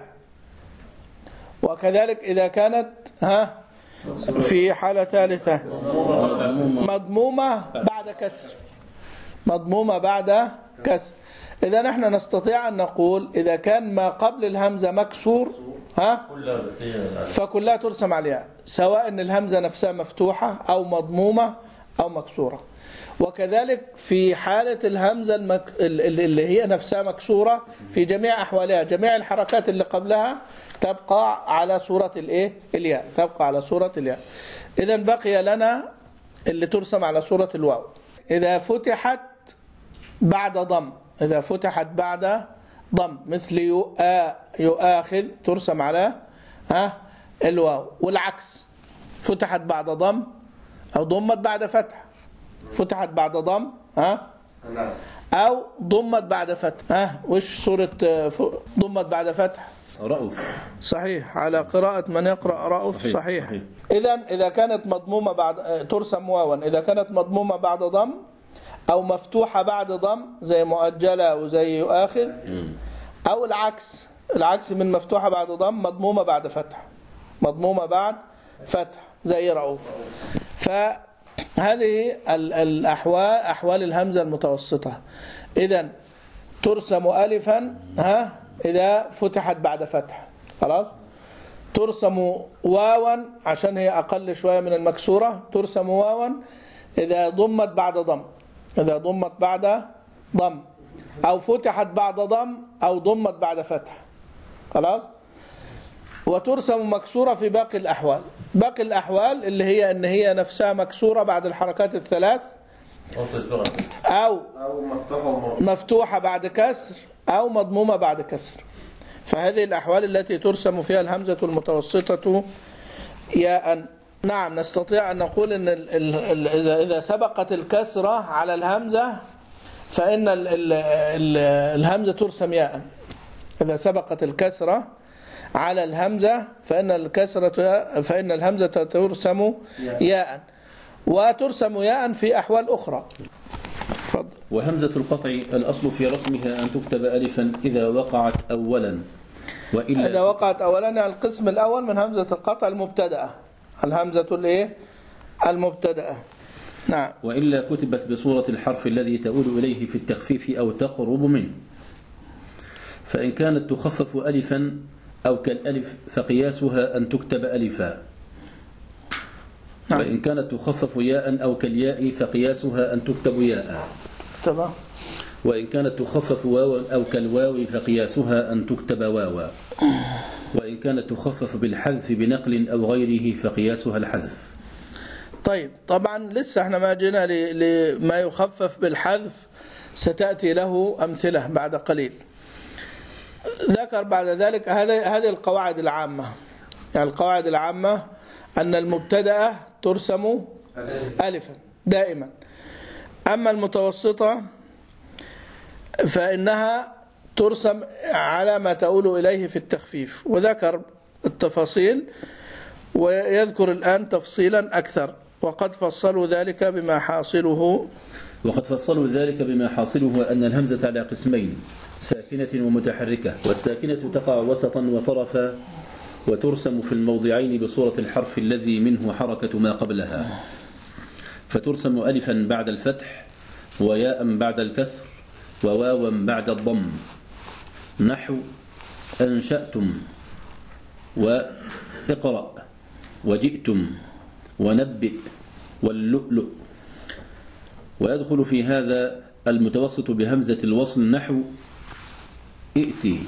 وكذلك إذا كانت ها في حالة ثالثة مضمومة بعد كسر، مضمومة بعد كسر. إذا نحن نستطيع أن نقول إذا كان ما قبل الهمزة مكسور ها فكلها ترسم عليها، سواء أن الهمزة نفسها مفتوحة أو مضمومة أو مكسورة. وكذلك في حالة الهمزة المك... اللي هي نفسها مكسورة في جميع أحوالها، جميع الحركات اللي قبلها تبقى على صورة الإيه الياء، تبقى على صورة الياء. إذن بقي لنا اللي ترسم على صورة الواو إذا فتحت بعد ضم، إذا فتحت بعد ضم مثل يؤا يؤاخذ ترسم على ها الواو، والعكس فتحت بعد ضم أو ضمت بعد فتح، فتحت بعد ضم ها أو ضمت بعد فتح ها. وش صورة ضمت بعد فتح؟ رؤوف. صحيح على قراءة من يقرأ رؤوف. صحيح, صحيح. صحيح. إذن إذا كانت مضمومة بعد ترسم واوا، إذا كانت مضمومة بعد ضم أو مفتوحة بعد ضم زي مؤجلة وزي يؤاخذ، أو العكس، العكس من مفتوحة بعد ضم مضمومة بعد فتح، مضمومة بعد فتح زي رؤوف. هذه الأحوال أحوال الهمزة المتوسطة. إذن ترسم ألفا ها إذا فتحت بعد فتح، خلاص. ترسم واوا عشان هي أقل شوية من المكسورة، ترسم واوا إذا ضمت بعد ضم، إذا ضمت بعد ضم، أو فتحت بعد ضم، أو ضمت بعد فتح، خلاص. وترسم مكسورة في باقي الأحوال. باقي الأحوال اللي هي أن هي نفسها مكسورة بعد الحركات الثلاث، أو مفتوحة بعد كسر، أو مضمومة بعد كسر. فهذه الأحوال التي ترسم فيها الهمزة المتوسطة ياء. نعم، نستطيع أن نقول أن إذا سبقت الكسرة على الهمزة فإن الهمزة ترسم ياء. إذا سبقت الكسرة على الهمزة فإن الكسرة فإن الهمزة ترسم ياء، وترسم ياء في أحوال أخرى. فضل. وهمزة القطع الأصل في رسمها أن تكتب ألفا إذا وقعت أولا، وإلا إذا وقعت أولا. القسم الأول من همزة القطع المبتدأة، الهمزة الإيه المبتدأة. نعم. وإلا كتبت بصورة الحرف الذي تؤول إليه في التخفيف أو تقرب منه. فإن كانت تخفف ألفا أو كالألف فقياسها أن تكتب ألفا. نعم. وإن كانت تخفف ياء أو كالياء فقياسها أن تكتب ياء. تمام. وإن كانت تخفف واو أو كالواو فقياسها أن تكتب واوا. وإن كانت تخفف بالحذف بنقل أو غيره فقياسها الحذف. طيب، طبعا لسه احنا ما جينا لما يخفف بالحذف، ستأتي له أمثلة بعد قليل. ذكر بعد ذلك هذه هذه القواعد العامة. يعني القواعد العامة أن المبتدأة ترسم ألفا دائما، أما المتوسطة فإنها ترسم على ما تؤول إليه في التخفيف. وذكر التفاصيل، ويذكر الآن تفصيلا أكثر. وقد فصلوا ذلك بما حاصله وقد فصلوا ذلك بما حاصله أن الهمزة على قسمين: ساكنة ومتحركة. والساكنة تقع وسطا وطرفا، وترسم في الموضعين بصورة الحرف الذي منه حركة ما قبلها، فترسم ألفا بعد الفتح، وياء بعد الكسر، وواوا بعد الضم، نحو أنشأتم، وإقرأ، وجئتم، ونبئ، واللؤلؤ. ويدخل في هذا المتوسط بهمزة الوصل نحو ائتي،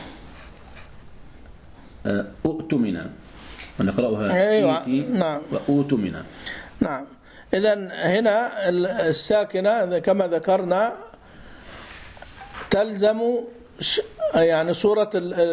أؤتمنا، ونقرأها أيوة. ائتي. نعم. وأؤتمنا. نعم. إذن هنا الساكنة كما ذكرنا تلزم يعني صورة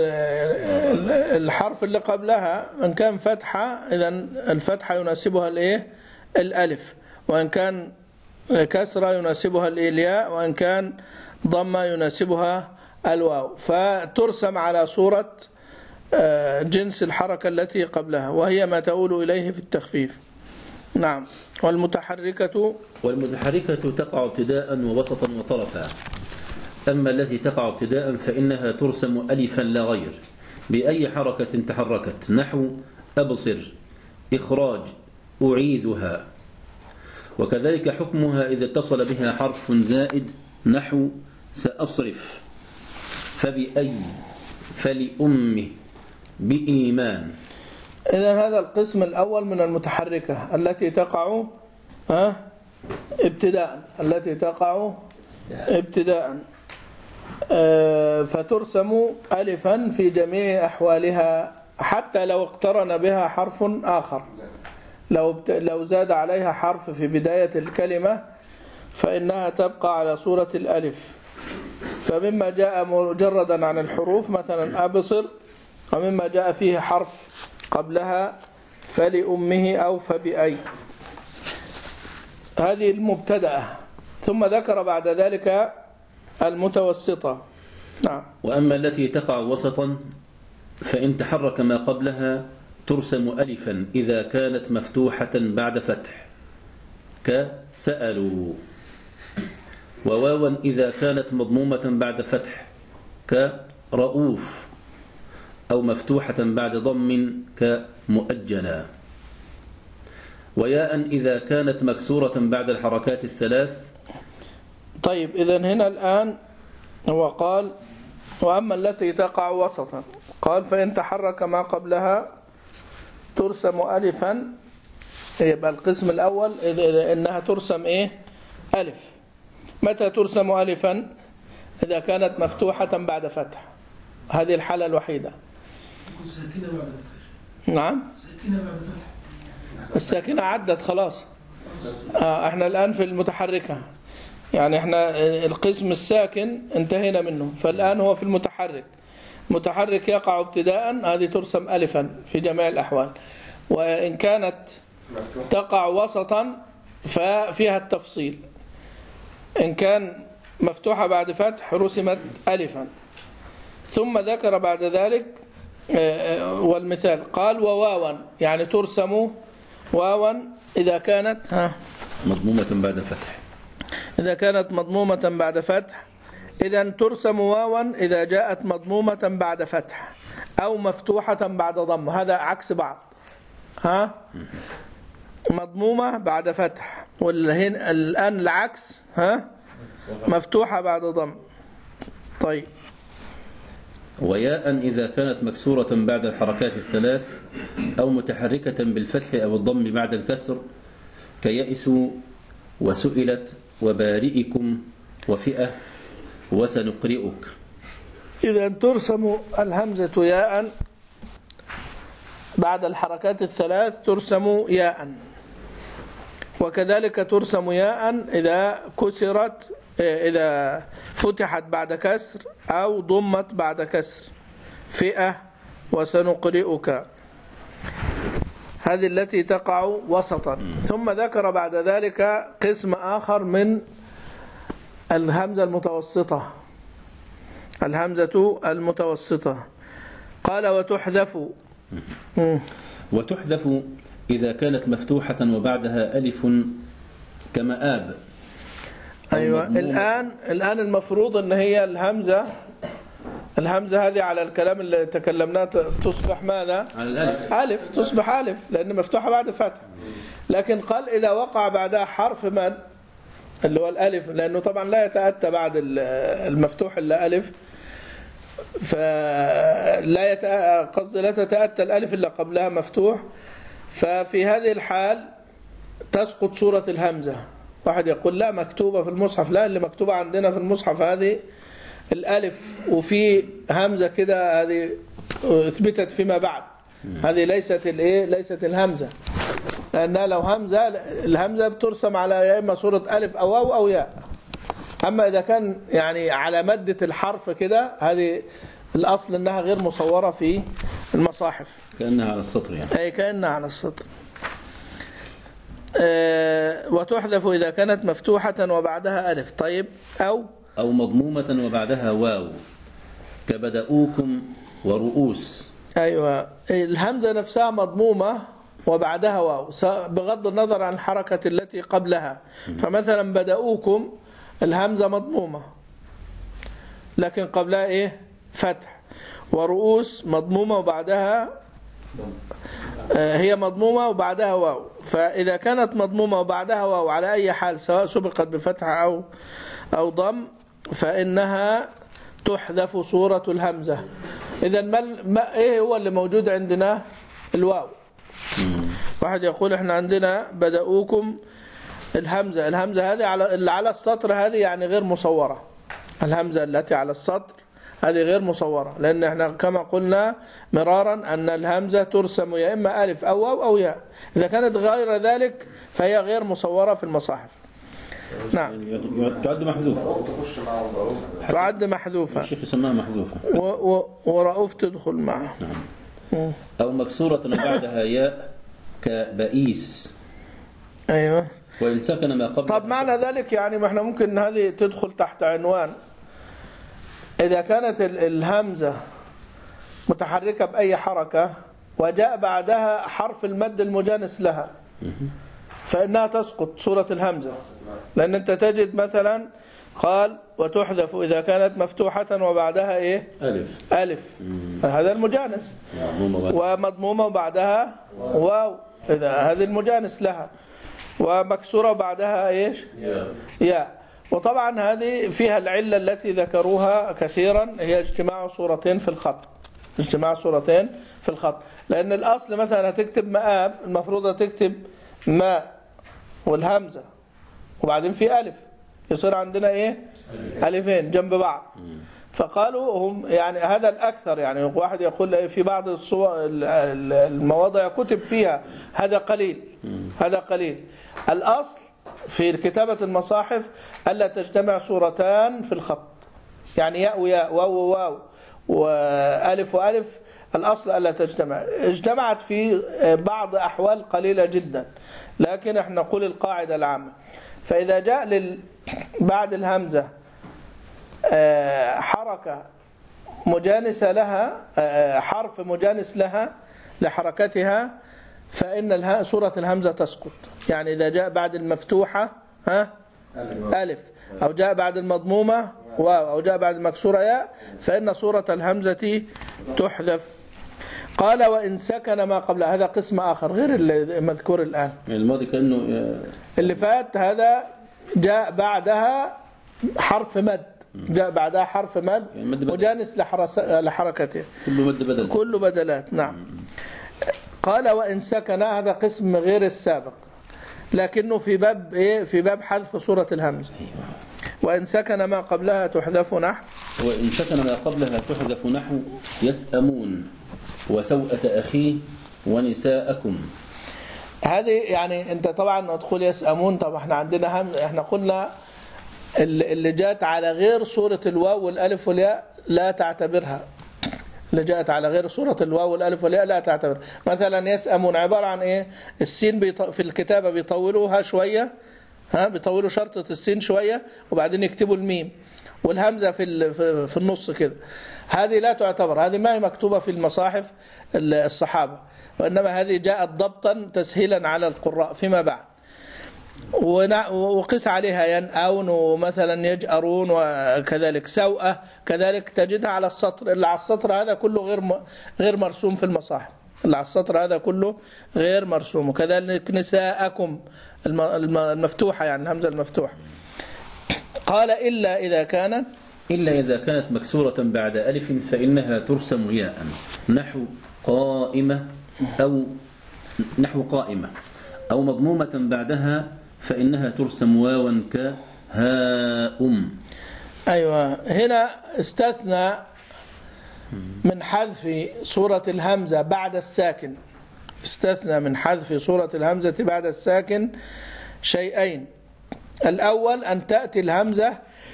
الحرف اللي قبلها. إن كان فتحة إذن الفتحة يناسبها الإيه الألف، وإن كان كسرة يناسبها الياء، وإن كان ضمة يناسبها الواو. فترسم على صورة جنس الحركة التي قبلها، وهي ما تؤول إليه في التخفيف. نعم. والمتحركة والمتحركة تقع ابتداء ووسطا وطرفا. أما التي تقع ابتداء فإنها ترسم ألفا لا غير بأي حركة تحركت، نحو أبصر، إخراج، أعيذها. وكذلك حكمها إذا اتصل بها حرف زائد، نحو سأصرف، فبأي، فلأمه، بإيمان. إذن هذا القسم الأول من المتحركة التي تقع ها ابتداء التي تقع ابتداء فترسم ألفا في جميع أحوالها، حتى لو اقترن بها حرف آخر. لو لو زاد عليها حرف في بداية الكلمة فإنها تبقى على صورة الألف. فمما جاء مجردا عن الحروف مثلا أبصر، ومما جاء فيه حرف قبلها فلأمه أو فبأي. هذه المبتدأة. ثم ذكر بعد ذلك المتوسطة. نعم. وأما التي تقع وسطا فإن تحرك ما قبلها ترسم ألفا إذا كانت مفتوحة بعد فتح، كسألوا، وواوا إذا كانت مضمومة بعد فتح، كرؤوف، أو مفتوحة بعد ضم، كمؤجلا. وياء إذا كانت مكسورة بعد الحركات الثلاث. طيب إذا هنا الآن هو قال وأما التي تقع وسطا قال فإن تحرك ما قبلها ترسم ألفا. يبقى القسم الأول إذا إنها ترسم إيه ألف. متى ترسم ألفا؟ إذا كانت مفتوحة بعد فتح. هذه الحالة الوحيدة. ساكنة بعد فتح. نعم ساكنة بعد فتح. الساكنة عدت خلاص. آه احنا الآن في المتحركة، يعني احنا القسم الساكن انتهينا منه، فالآن هو في المتحرك. متحرك يقع ابتداء هذه ترسم ألفا في جميع الأحوال. وإن كانت تقع وسطا ففيها التفصيل. إن كان مفتوحة بعد فتح رسمت ألفا. ثم ذكر بعد ذلك والمثال قال وواوا، يعني ترسم واوا إذا كانت ها مضمومة بعد فتح. إذا كانت مضمومة بعد فتح. إذا ترسم واوا إذا جاءت مضمومة بعد فتح أو مفتوحة بعد ضم. هذا عكس بعض. ها مضمومة بعد فتح، والآن العكس ها مفتوحة بعد ضم. طيب وياء إذا كانت مكسورة بعد الحركات الثلاث أو متحركة بالفتح أو الضم بعد الكسر كيئس وسئلت وبارئكم وفئة وسنقرئك. إذا ترسم الهمزة ياء بعد الحركات الثلاث ترسم ياء، وكذلك ترسم ياء إذا كسرت إذا فتحت بعد كسر أو ضمت بعد كسر. فئة وسنقرئك هذه التي تقع وسطا. ثم ذكر بعد ذلك قسم آخر من الهمزة المتوسطة. الهمزة المتوسطة قال وتحذف. وتحذف إذا كانت مفتوحة وبعدها ألف كمآب. أيوة. الآن الآن المفروض أن هي الهمزة الهمزة هذه على الكلام اللي تكلمناه تصبح ماذا؟ على الألف. ألف، تصبح ألف لأن مفتوحة بعد فتح. لكن قال إذا وقع بعدها حرف مد اللي هو الألف، لأنه طبعا لا يتأتى بعد المفتوح إلا ألف، فلا يتأ... قصد لا تتأتى الألف إلا قبلها مفتوح. ففي هذه الحال تسقط صورة الهمزة. واحد يقول لا مكتوبة في المصحف. لا، اللي مكتوبة عندنا في المصحف هذه الألف وفي همزة كده، هذه اثبتت فيما بعد. هذه ليست الايه ليست الهمزة، لأنها لو همزة الهمزة بترسم على يا إما صورة ألف أو واو أو ياء. أما إذا كان يعني على مادة الحرف كده، هذه الأصل أنها غير مصورة في المصاحف، كأنها على السطر يعني. أي كأنها على السطر. أه وتحذف إذا كانت مفتوحة وبعدها ألف. طيب أو أو مضمومة وبعدها واو كبدأوكم ورؤوس. أيوة، الهمزة نفسها مضمومة وبعدها واو بغض النظر عن الحركة التي قبلها. فمثلا بدأوكم الهمزة مضمومة لكن قبلها إيه فتح. ورؤوس مضمومة وبعدها هي مضمومة وبعدها واو. فإذا كانت مضمومة وبعدها واو على أي حال سواء سبقت بفتح أو أو ضم فإنها تحذف صورة الهمزة. إذا ما إيه هو اللي موجود عندنا؟ الواو. واحد يقول إحنا عندنا بدأوكم الهمزة الهمزة هذه على اللي على السطر هذه يعني غير مصورة. الهمزة التي على السطر هذه غير مصورة، لأن إحنا كما قلنا مرارا أن الهمزة ترسم يا إما ألف أو واو أو ياء. إذا كانت غير ذلك فهي غير مصورة في المصاحف. نعم، تعد محذوفة. تعد محذوفة. الشيخ يسمىها محذوفة. ورؤوف تدخل معه. نعم. أو مكسورة وبعدها ياء كبئيس. أيوة. وإن سكن ما قبل. طب معنى ذلك يعني ما احنا ممكن هذه تدخل تحت عنوان إذا كانت الهمزة متحركة بأي حركة وجاء بعدها حرف المد المجانس لها، فإنها تسقط صورة الهمزة، لأن أنت تجد مثلا قال وتحذف إذا كانت مفتوحة وبعدها إيه؟ ألف. ألف. هذا المجانس. ومضمومة وبعدها واو، إذا هذه المجانس لها. ومكسورة وبعدها إيش؟ ياء. وطبعا هذه فيها العلة التي ذكروها كثيرا، هي اجتماع صورتين في الخط. اجتماع صورتين في الخط، لأن الأصل مثلا هتكتب مآب، المفروض تكتب ماء والهمزة وبعدين في ألف، يصير عندنا إيه؟ ألفين جنب بعض. فقالوا هم يعني هذا الأكثر، يعني واحد يقول في بعض المواضع كتب فيها هذا قليل، هذا قليل. الأصل في كتابة المصاحف ألا تجتمع صورتان في الخط، يعني ياء وياء، واو وواو، وألف وألف، الأصل ألا تجتمع. اجتمعت في بعض أحوال قليلة جدا، لكن احنا نقول القاعدة العامة. فإذا جاء لل... بعد الهمزة حركة مجانسة لها، حرف مجانس لها لحركتها، فإن صورة الهمزة تسقط. يعني إذا جاء بعد المفتوحة ها ألف، أو جاء بعد المضمومة واو، أو جاء بعد المكسورة ياء، فإن صورة الهمزة تحذف. قال وإن سكن ما قبل، هذا قسم آخر غير المذكور الآن. الماضي كأنه اللي فات هذا جاء بعدها حرف مد، جاء بعدها حرف مد مجانس لحركته، كله مد بدل، كله بدلات. نعم. قال وإن سكن، هذا قسم غير السابق، لكنه في باب إيه؟ في باب حذف صورة الهمزة. وإن سكن ما قبلها تحذف نحو، وإن سكن ما قبلها تحذف نحو يسأمون وسوءة أخيه ونساءكم. هذه يعني أنت طبعا تقول يسأمون، طبعا احنا عندنا هم، احنا قلنا اللي جاءت على غير صورة الواو والألف والياء لا تعتبرها، اللي جاءت على غير صورة الواو والألف والياء لا تعتبر. مثلا يسأمون عبارة عن إيه؟ السين بيط... في الكتابة بيطولوها شوية، ها بيطولوا شرطة السين شوية وبعدين يكتبوا الميم، والهمزة في ال... في النص كده. هذه لا تعتبر، هذه ما هي مكتوبة في المصاحف الصحابة، وإنما هذه جاءت ضبطا تسهيلا على القراء فيما بعد. وقس عليها ينأون ومثلا يجأرون، وكذلك سوءة كذلك تجدها على السطر. اللي على السطر هذا كله غير غير مرسوم في المصاحف، اللي على السطر هذا كله غير مرسوم. وكذلك نساءكم المفتوحة، يعني الهمزة المفتوحة. قال إلا إذا كانت إلا إذا كانت مكسورة بعد ألف فإنها ترسم ياء، نحو قائمة أو نحو قائمة أو مضمومة بعدها فإنها ترسم واوا كهاؤم. أيوة، هنا استثنى من حذف صورة الهمزة بعد الساكن، استثنى من حذف صورة الهمزة بعد الساكن شيئين. الأول أن تأتي الهمزة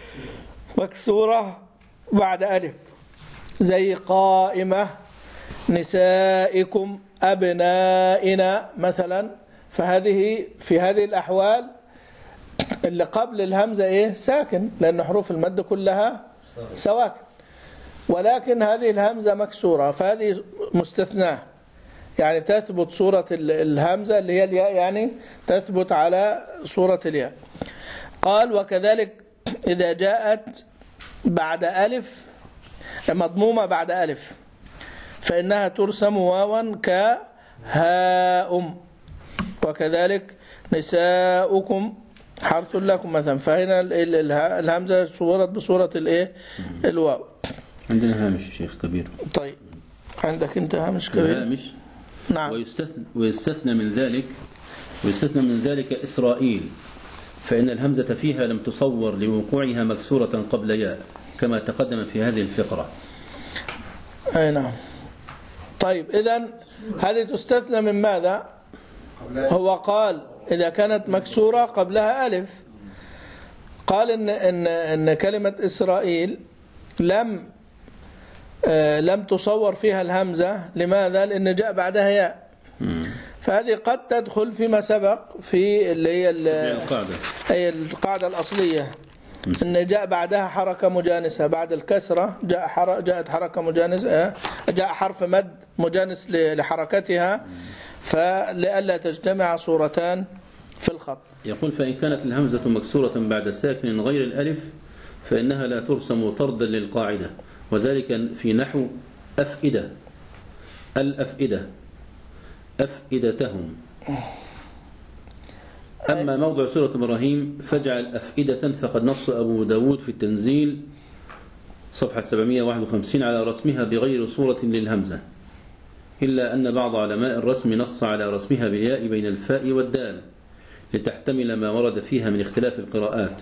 مكسورة بعد ألف، زي قائمة، نسائكم، أبنائنا مثلا. فهذه في هذه الأحوال اللي قبل الهمزة إيه؟ ساكن، لأن حروف المد كلها سواكن، ولكن هذه الهمزة مكسورة، فهذه مستثناة، يعني تثبت صورة الهمزة اللي هي الياء، يعني تثبت على صورة الياء. قال وكذلك إذا جاءت بعد ألف مضمومة بعد ألف فإنها ترسم واوا كهاؤم، وكذلك نساؤكم حرث لكم مثلا. فهنا الهمزة صورت بصورة الايه؟ الواو. عندنا هامش شيخ كبير. طيب عندك انت هامش كبير؟ هامش. نعم. ويستثنى, ويستثنى من ذلك ويستثنى من ذلك إسرائيل، فإن الهمزة فيها لم تصور لوقوعها مكسورة قبل ياء كما تقدم في هذه الفقرة. أي نعم. طيب إذن هذه تستثنى من ماذا؟ هو قال إذا كانت مكسورة قبلها ألف، قال إن, إن, إن كلمة إسرائيل لم آه لم تصور فيها الهمزة. لماذا؟ لأن جاء بعدها ياء، فهذه قد تدخل فيما سبق في اللي هي القاعدة. أي القاعدة الأصلية، إن جاء بعدها حركة مجانسة بعد الكسرة، جاء حر... جاءت حركة مجانسة، جاء حرف مد مجانس لحركتها، فلئلا تجتمع صورتان في الخط. يقول فإن كانت الهمزة مكسورة بعد ساكن غير الألف فإنها لا ترسم طردا للقاعدة، وذلك في نحو أفئدة، الأفئدة، أفئدتهم. أما موضع سورة إبراهيم فاجعل أفئدة فقد نص أبو داود في التنزيل صفحة سبعمائة وواحد وخمسين على رسمها بغير صورة للهمزة، إلا أن بعض علماء الرسم نص على رسمها بالياء بين الفاء والدال لتحتمل ما ورد فيها من اختلاف القراءات.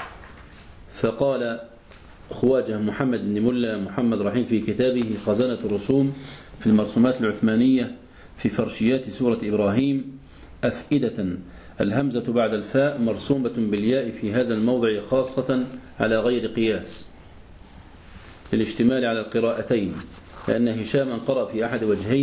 فقال خواجه محمد بن ملا محمد رحيم في كتابه خزانة الرسوم في المرسومات العثمانية في فرشيات سورة إبراهيم: أفئدة الهمزة بعد الفاء مرسومة بالياء في هذا الموضع خاصة على غير قياس للاشتمال على القراءتين، لأن هشاما قرأ في أحد وجهيه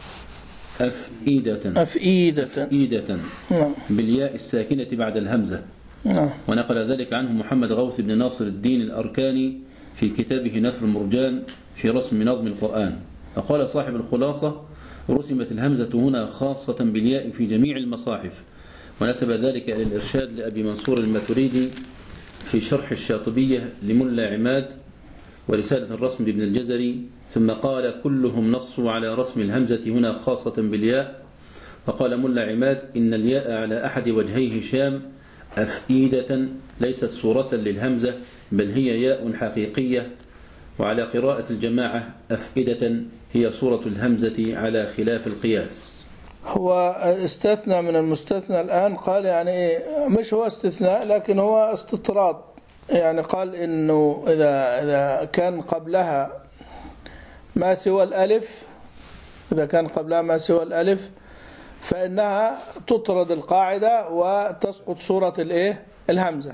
أفئدة أفئدة, أفئدة بالياء الساكنة بعد الهمزة. ونقل ذلك عنه محمد غوث بن ناصر الدين الأركاني في كتابه نثر المرجان في رسم نظم القرآن. فقال صاحب الخلاصة: رسمت الهمزة هنا خاصة بالياء في جميع المصاحف، ونسب ذلك إلى الإرشاد لأبي منصور الماتريدي في شرح الشاطبية لملا عماد ورسالة الرسم لابن الجزري، ثم قال: كلهم نصوا على رسم الهمزة هنا خاصة بالياء. فقال ملا عماد: إن الياء على أحد وجهي هشام أفئدة ليست صورة للهمزة، بل هي ياء حقيقية، وعلى قراءة الجماعة أفئدة هي صورة الهمزة على خلاف القياس. هو استثنى من المستثنى الآن، قال يعني مش هو استثناء لكن هو استطراد، يعني قال إنه إذا إذا كان قبلها ما سوى الألف، إذا كان قبلها ما سوى الألف فإنها تطرد القاعدة وتسقط صورة الإيه الهمزة.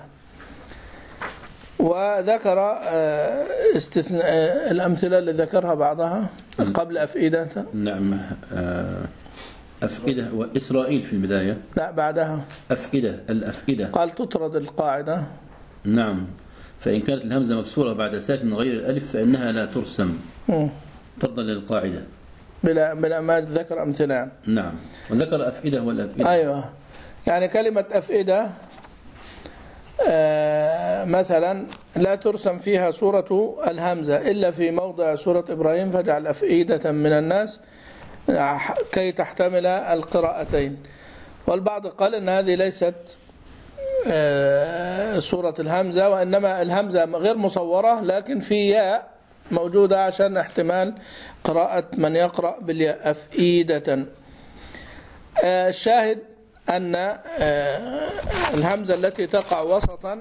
وذكر استثناء الأمثلة اللي ذكرها بعضها قبل أفئدة. نعم، أفئدة وإسرائيل في البداية. لا بعدها أفئدة، الأفئدة قال تطرد القاعدة. نعم، فإن كانت الهمزة مكسورة بعد ساكن غير الألف فإنها لا ترسم طردا للقاعدة بلا بلا ما ذكر أمثلة. نعم، وذكر أفئدة والأفئدة. أيوة، يعني كلمة أفئدة آه مثلا لا ترسم فيها صورة الهمزة إلا في موضع سورة إبراهيم: فاجعل أفئدة من الناس كي تحتمل القراءتين. والبعض قال أن هذه ليست آه صورة الهمزة، وإنما الهمزة غير مصورة لكن في ياء موجودة عشان احتمال قراءة من يقرأ بالياء أفئدة. آه الشاهد أن آه الهمزة التي تقع وسطا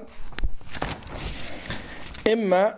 إما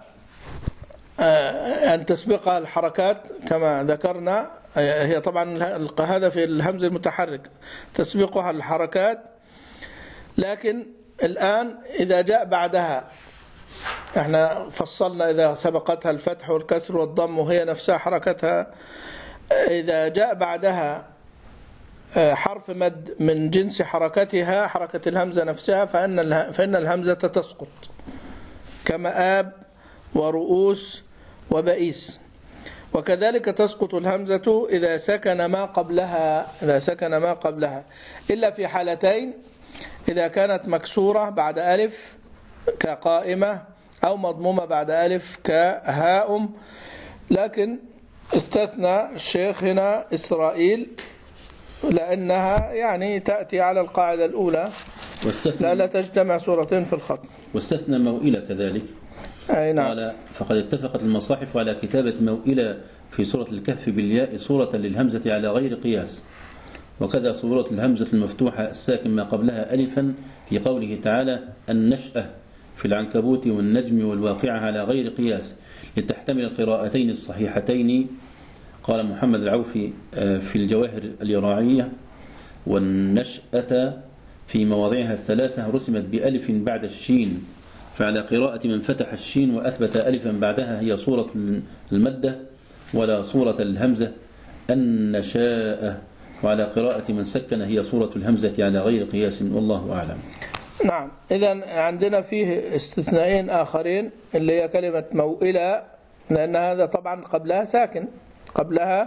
آه أن تسبقها الحركات كما ذكرنا، هي طبعا هذا في الهمزة المتحرك تسبقها الحركات، لكن الآن إذا جاء بعدها، احنا فصلنا إذا سبقتها الفتح والكسر والضم وهي نفسها حركتها، إذا جاء بعدها حرف مد من جنس حركتها حركة الهمزة نفسها فإن فإن الهمزة تسقط، كمآب ورؤوس وبئيس. وكذلك تسقط الهمزة إذا سكن ما قبلها إذا سكن ما قبلها إلا في حالتين: إذا كانت مكسورة بعد ألف كقائمة، أو مضمومة بعد ألف كهاؤم. لكن استثنى الشيخ هنا إسرائيل لأنها يعني تأتي على القاعدة الأولى، لا لا تجتمع صورتين في الخط. واستثنى موئلة كذلك. أي نعم. قال: فقد اتفقت المصاحف على كتابة موئلة في سورة الكهف بالياء صورة للهمزة على غير قياس، وكذا صورة الهمزة المفتوحة الساكن ما قبلها ألفا في قوله تعالى: النشأة في العنكبوت والنجم والواقعة على غير قياس لتحتمل القراءتين الصحيحتين. قال محمد العوفي في الجواهر اليراعية: والنشأة في مواضعها الثلاثة رسمت بألف بعد الشين، فعلى قراءة من فتح الشين وأثبت ألفا بعدها هي صورة المدة ولا صورة الهمزة النشاء، وعلى قراءة من سكن هي صورة الهمزة على غير قياس، والله أعلم. نعم، إذن عندنا فيه استثنائين آخرين اللي هي كلمة موئلة، لأن هذا طبعا قبلها ساكن قبلها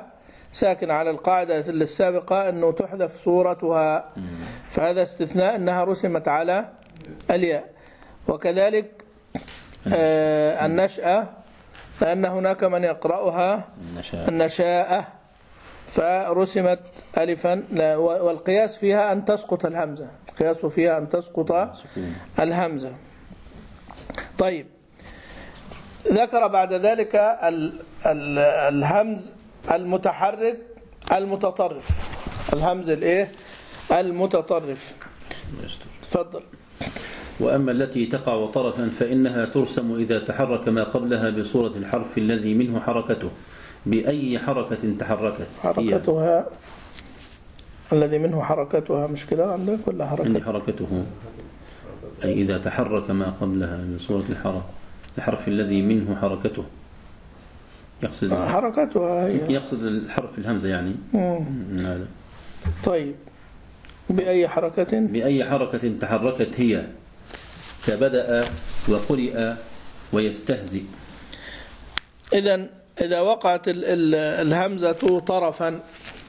ساكن على القاعدة السابقة أنه تحذف صورتها، فهذا استثناء أنها رسمت على الياء. وكذلك آه النشأة، لأن هناك من يقرأها النشاءة فرسمت ألفا، والقياس فيها أن تسقط الهمزة، القياس فيها أن تسقط الهمزة. طيب، ذكر بعد ذلك ال ال الهمز المتحرك المتطرف، الهمز الايه المتطرف. تفضل. وأما التي تقع طرفا فإنها ترسم إذا تحرك ما قبلها بصورة الحرف الذي منه حركته بأي حركة تحركت. حركتها الذي منه حركتها، مش كده عندك ولا حركته؟ عندي حركته، أي إذا تحرك ما قبلها بصورة الحرف الحرف الذي منه حركته. يقصد حركتها هي. يقصد الحرف الهمزة يعني. هذا. طيب، بأي حركة بأي حركة تحركت هي كبدأ وقرئ ويستهزئ. إذن إذا وقعت ال ال الهمزة طرفا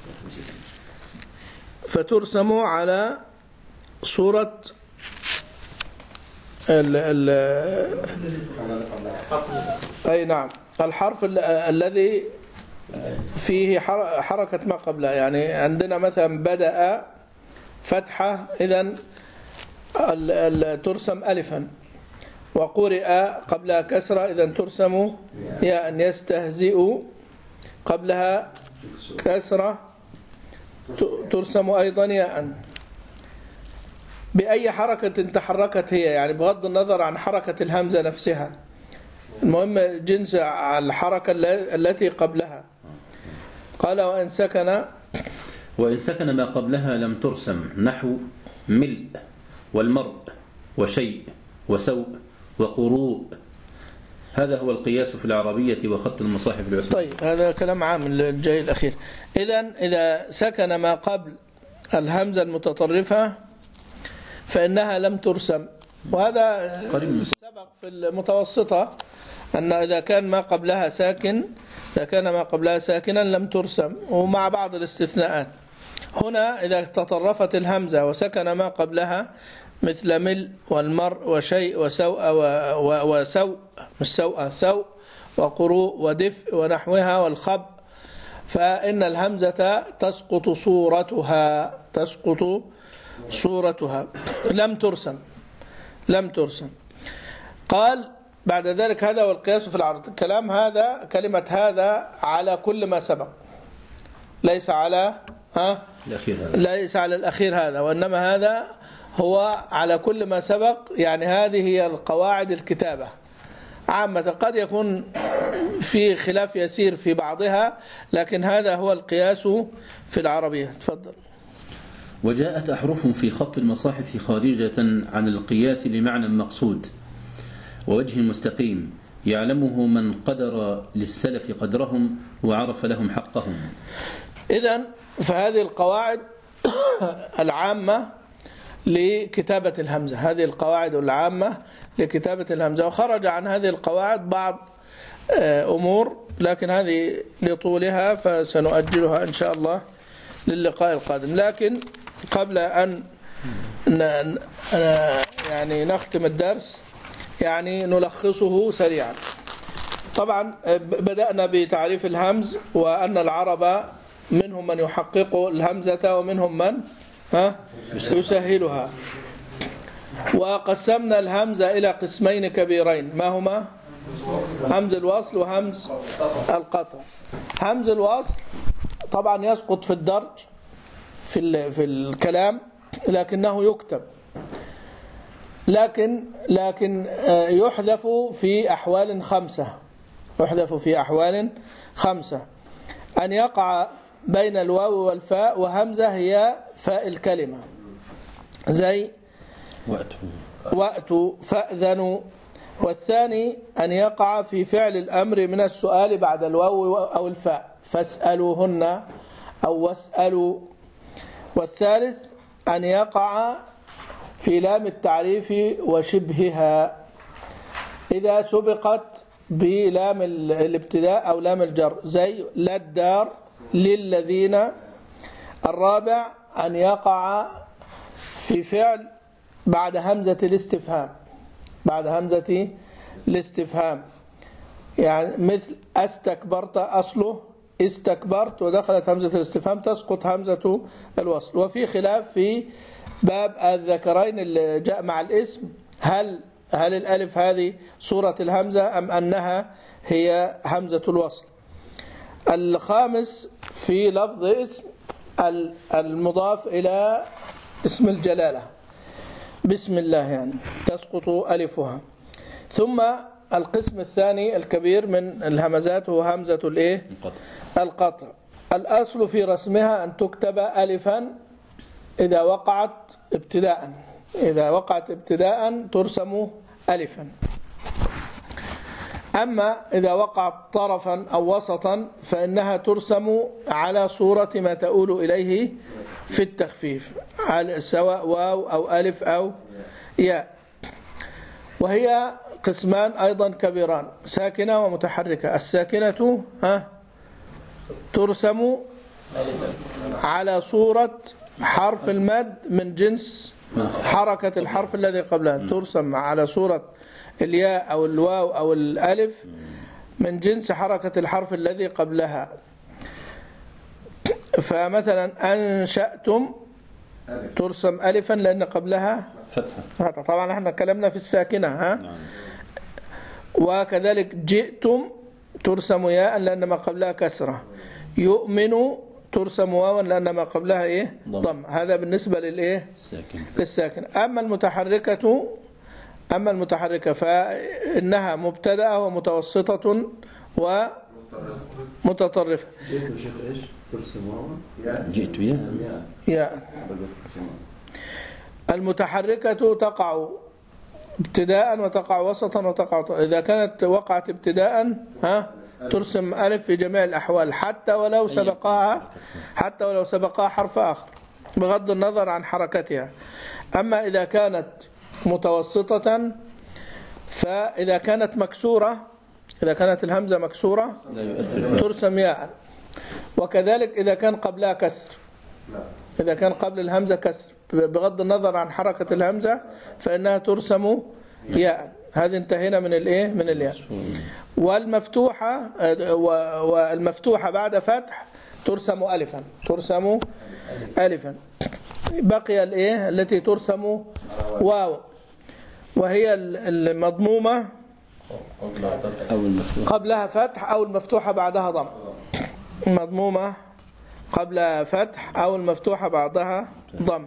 فترسم على صورة ال ال أي نعم الحرف ال الذي فيه حركة ما قبله. يعني عندنا مثلا بدأ فتحة، إذن ترسم ألفا، وقرئ قبلها كسرة، إذن ترسم ياء. يستهزئ قبلها كسرة ترسم أيضا ياء. بأي حركة تحركت هي، يعني بغض النظر عن حركة الهمزة نفسها، المهم جنس الحركة التي قبلها. قال وإن سكن وإن سكن ما قبلها لم ترسم، نحو ملء والمرء وشيء وسوء وقروء. هذا هو القياس في العربية وخط المصاحف العثمانية. طيب، هذا كلام عام الجاي الأخير. إذن إذا سكن ما قبل الهمزة المتطرفة فإنها لم ترسم، وهذا سبق في المتوسطة أن إذا كان ما قبلها ساكن إذا كان ما قبلها ساكنا لم ترسم، ومع بعض الاستثناءات. هنا إذا تطرفت الهمزة وسكن ما قبلها مثل ملء والمرء وشيء وسوء وسوء مش سوء سوء وقروء ودفء ونحوها والخب، فإن الهمزة تسقط صورتها تسقط صورتها لم ترسم لم ترسم. قال بعد ذلك هذا هو القياس في العرض. الكلام هذا كلمة هذا على كل ما سبق، ليس على ها الأخير هذا. ليس على الأخير هذا، وإنما هذا هو على كل ما سبق. يعني هذه هي القواعد الكتابة عامة، قد يكون في خلاف يسير في بعضها، لكن هذا هو القياس في العربية. تفضل. وجاءت أحرف في خط المصاحف خارجة عن القياس لمعنى مقصود ووجه مستقيم يعلمه من قدر للسلف قدرهم وعرف لهم حقهم. إذن فهذه القواعد العامة لكتابة الهمزة، هذه القواعد العامة لكتابة الهمزة، وخرج عن هذه القواعد بعض أمور، لكن هذه لطولها فسنؤجلها إن شاء الله للقاء القادم. لكن قبل أن يعني نختم الدرس يعني نلخصه سريعا. طبعا بدأنا بتعريف الهمز، وأن العرب منهم من يحقق الهمزة ومنهم من ها يسهلها، وقسمنا الهمزة إلى قسمين كبيرين، ما هما؟ همز الوصل وهمز القطع. همز الوصل طبعا يسقط في الدرج في في الكلام، لكنه يكتب، لكن لكن يحذف في أحوال خمسة يحذف في أحوال خمسة أن يقع بين الواو والفاء، وهمزة هي فاء الكلمة، زي وأتوا فأذنوا. والثاني أن يقع في فعل الأمر من السؤال بعد الواو أو الفاء، فاسألوهن أو واسألوا. والثالث أن يقع في لام التعريف وشبهها إذا سبقت بلام الابتداء أو لام الجر، زي لا الدار للذين. الرابع أن يقع في فعل بعد همزة الاستفهام، بعد همزة الاستفهام، يعني مثل استكبرت أصله استكبرت ودخلت همزة الاستفهام تسقط همزة الوصل. وفي خلاف في باب الذكرين اللي جاء مع الاسم، هل هل الألف هذه صورة الهمزة أم أنها هي همزة الوصل. الخامس في لفظ اسم المضاف إلى اسم الجلالة بسم الله، يعني تسقط ألفها. ثم القسم الثاني الكبير من الهمزات هو همزة الايه؟ القطع. الأصل في رسمها أن تكتب ألفا إذا وقعت ابتداء، إذا وقعت ابتداء ترسم ألفا. أما إذا وقعت طرفا أو وسطا فإنها ترسم على صورة ما تؤول إليه في التخفيف، سواء واو أو ألف أو ياء. وهي قسمان أيضا كبيران، ساكنة ومتحركة. الساكنة ها ترسم على صورة حرف المد من جنس حركة الحرف الذي قبلها، ترسم على صورة الياء أو الواو أو الألف من جنس حركة الحرف الذي قبلها. فمثلا أنشأتم ترسم ألفا لأن قبلها فتحة. طبعا احنا كلامنا في الساكنة ها. وكذلك جئتم ترسم ياء لأن ما قبلها كسرة. يؤمن ترسم واوا لأن ما قبلها إيه؟ ضم. هذا بالنسبة للإيه؟ للساكن. أما المتحركة أما المتحركة فإنها مبتدأة ومتوسطة ومتطرفة. جئت وشيخ إيش؟ ترسم واوا. جئت يا يا المتحركة تقع ابتداء وتقع وسطا وتقع طرفا. إذا كانت وقعت ابتداء ها ترسم ألف في جميع الأحوال حتى ولو سبقها حتى ولو سبقها حرف آخر بغض النظر عن حركتها. أما إذا كانت متوسطة فإذا كانت مكسورة، إذا كانت الهمزة مكسورة ترسم ياء. وكذلك إذا كان قبلها كسر، إذا كان قبل الهمزة كسر بغض النظر عن حركة الهمزة فإنها ترسم ياء. هذه انتهينا من الايه؟ من الياء. والمفتوحة والمفتوحة بعد فتح ترسم ألفا، ترسم ألفا. بقي الايه التي ترسم واو، وهي المضمومة قبلها فتح أو المفتوحة بعدها ضم. مضمومة قبل فتح أو المفتوحة بعدها ضم.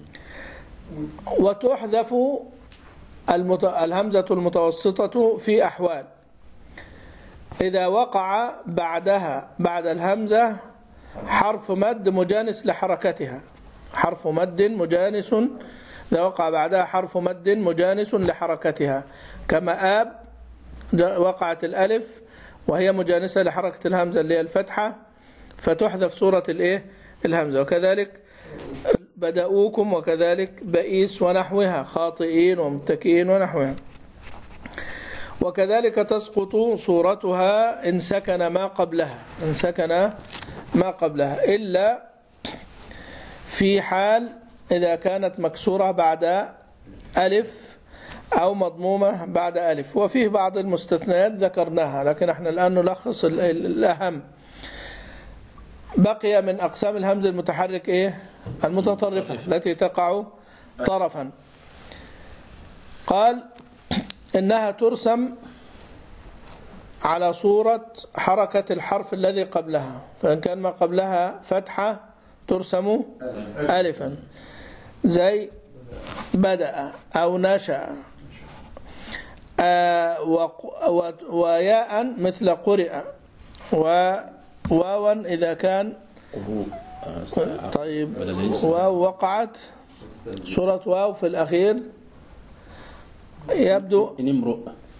وتحذف الهمزة المتوسطة في أحوال: إذا وقع بعدها بعد الهمزة حرف مد مجانس لحركتها، حرف مد مجانس، إذا وقع بعدها حرف مد مجانس لحركتها، كما آب وقعت الألف وهي مجانسة لحركة الهمزة اللي هي الفتحة فتحذف صورة الإيه؟ الهمزة. وكذلك بدأوكم، وكذلك بئيس ونحوها، خاطئين ومتكئين ونحوها. وكذلك تسقط صورتها إن سكن ما قبلها، إن سكن ما قبلها، إلا في حال إذا كانت مكسورة بعد ألف أو مضمومة بعد ألف. وفيه بعض المستثنيات ذكرناها، لكن احنا الآن نلخص الأهم. بقي من أقسام الهمز المتحرك إيه؟ المتطرفة التي تقع طرفا. قال إنها ترسم على صورة حركة الحرف الذي قبلها، فإن كان ما قبلها فتحة ترسم ألفا، زي بدأ أو نشأ. وياء مثل قرئ، وواوا إذا كان طيب واو وقعت صورة واو في الأخير يبدو امرؤ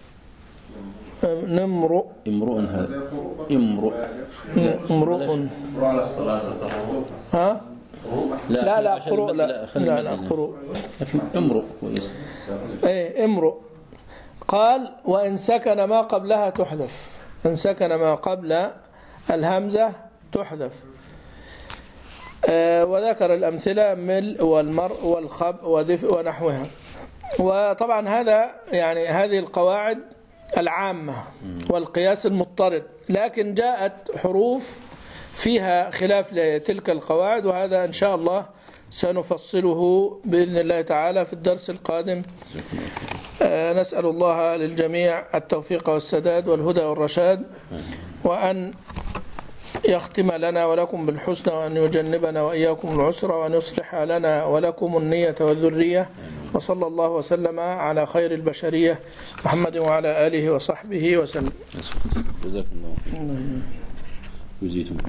نمرؤ امرؤ هذا امرؤ امرؤ ها لا لا قرؤ لا لا لا قرؤ امرؤ كويس. ايه امرؤ. قال وإن سكن ما قبلها تحذف، إن سكن ما قبل الهمزة تحذف. آه، وذكر الأمثلة ملء والمرء والخب ودفء ونحوها. وطبعا هذا يعني هذه القواعد العامة والقياس المضطرد، لكن جاءت حروف فيها خلاف لتلك القواعد، وهذا إن شاء الله سنفصله بإذن الله تعالى في الدرس القادم. آه، نسأل الله للجميع التوفيق والسداد والهدى والرشاد، وأن يختم لنا ولكم بالحسنى، وأن يجنبنا وإياكم العسر، وأن يصلح لنا ولكم النية والذرية. وصلى الله وسلم على خير البشرية محمد وعلى آله وصحبه وسلم. جزاكم الله خير.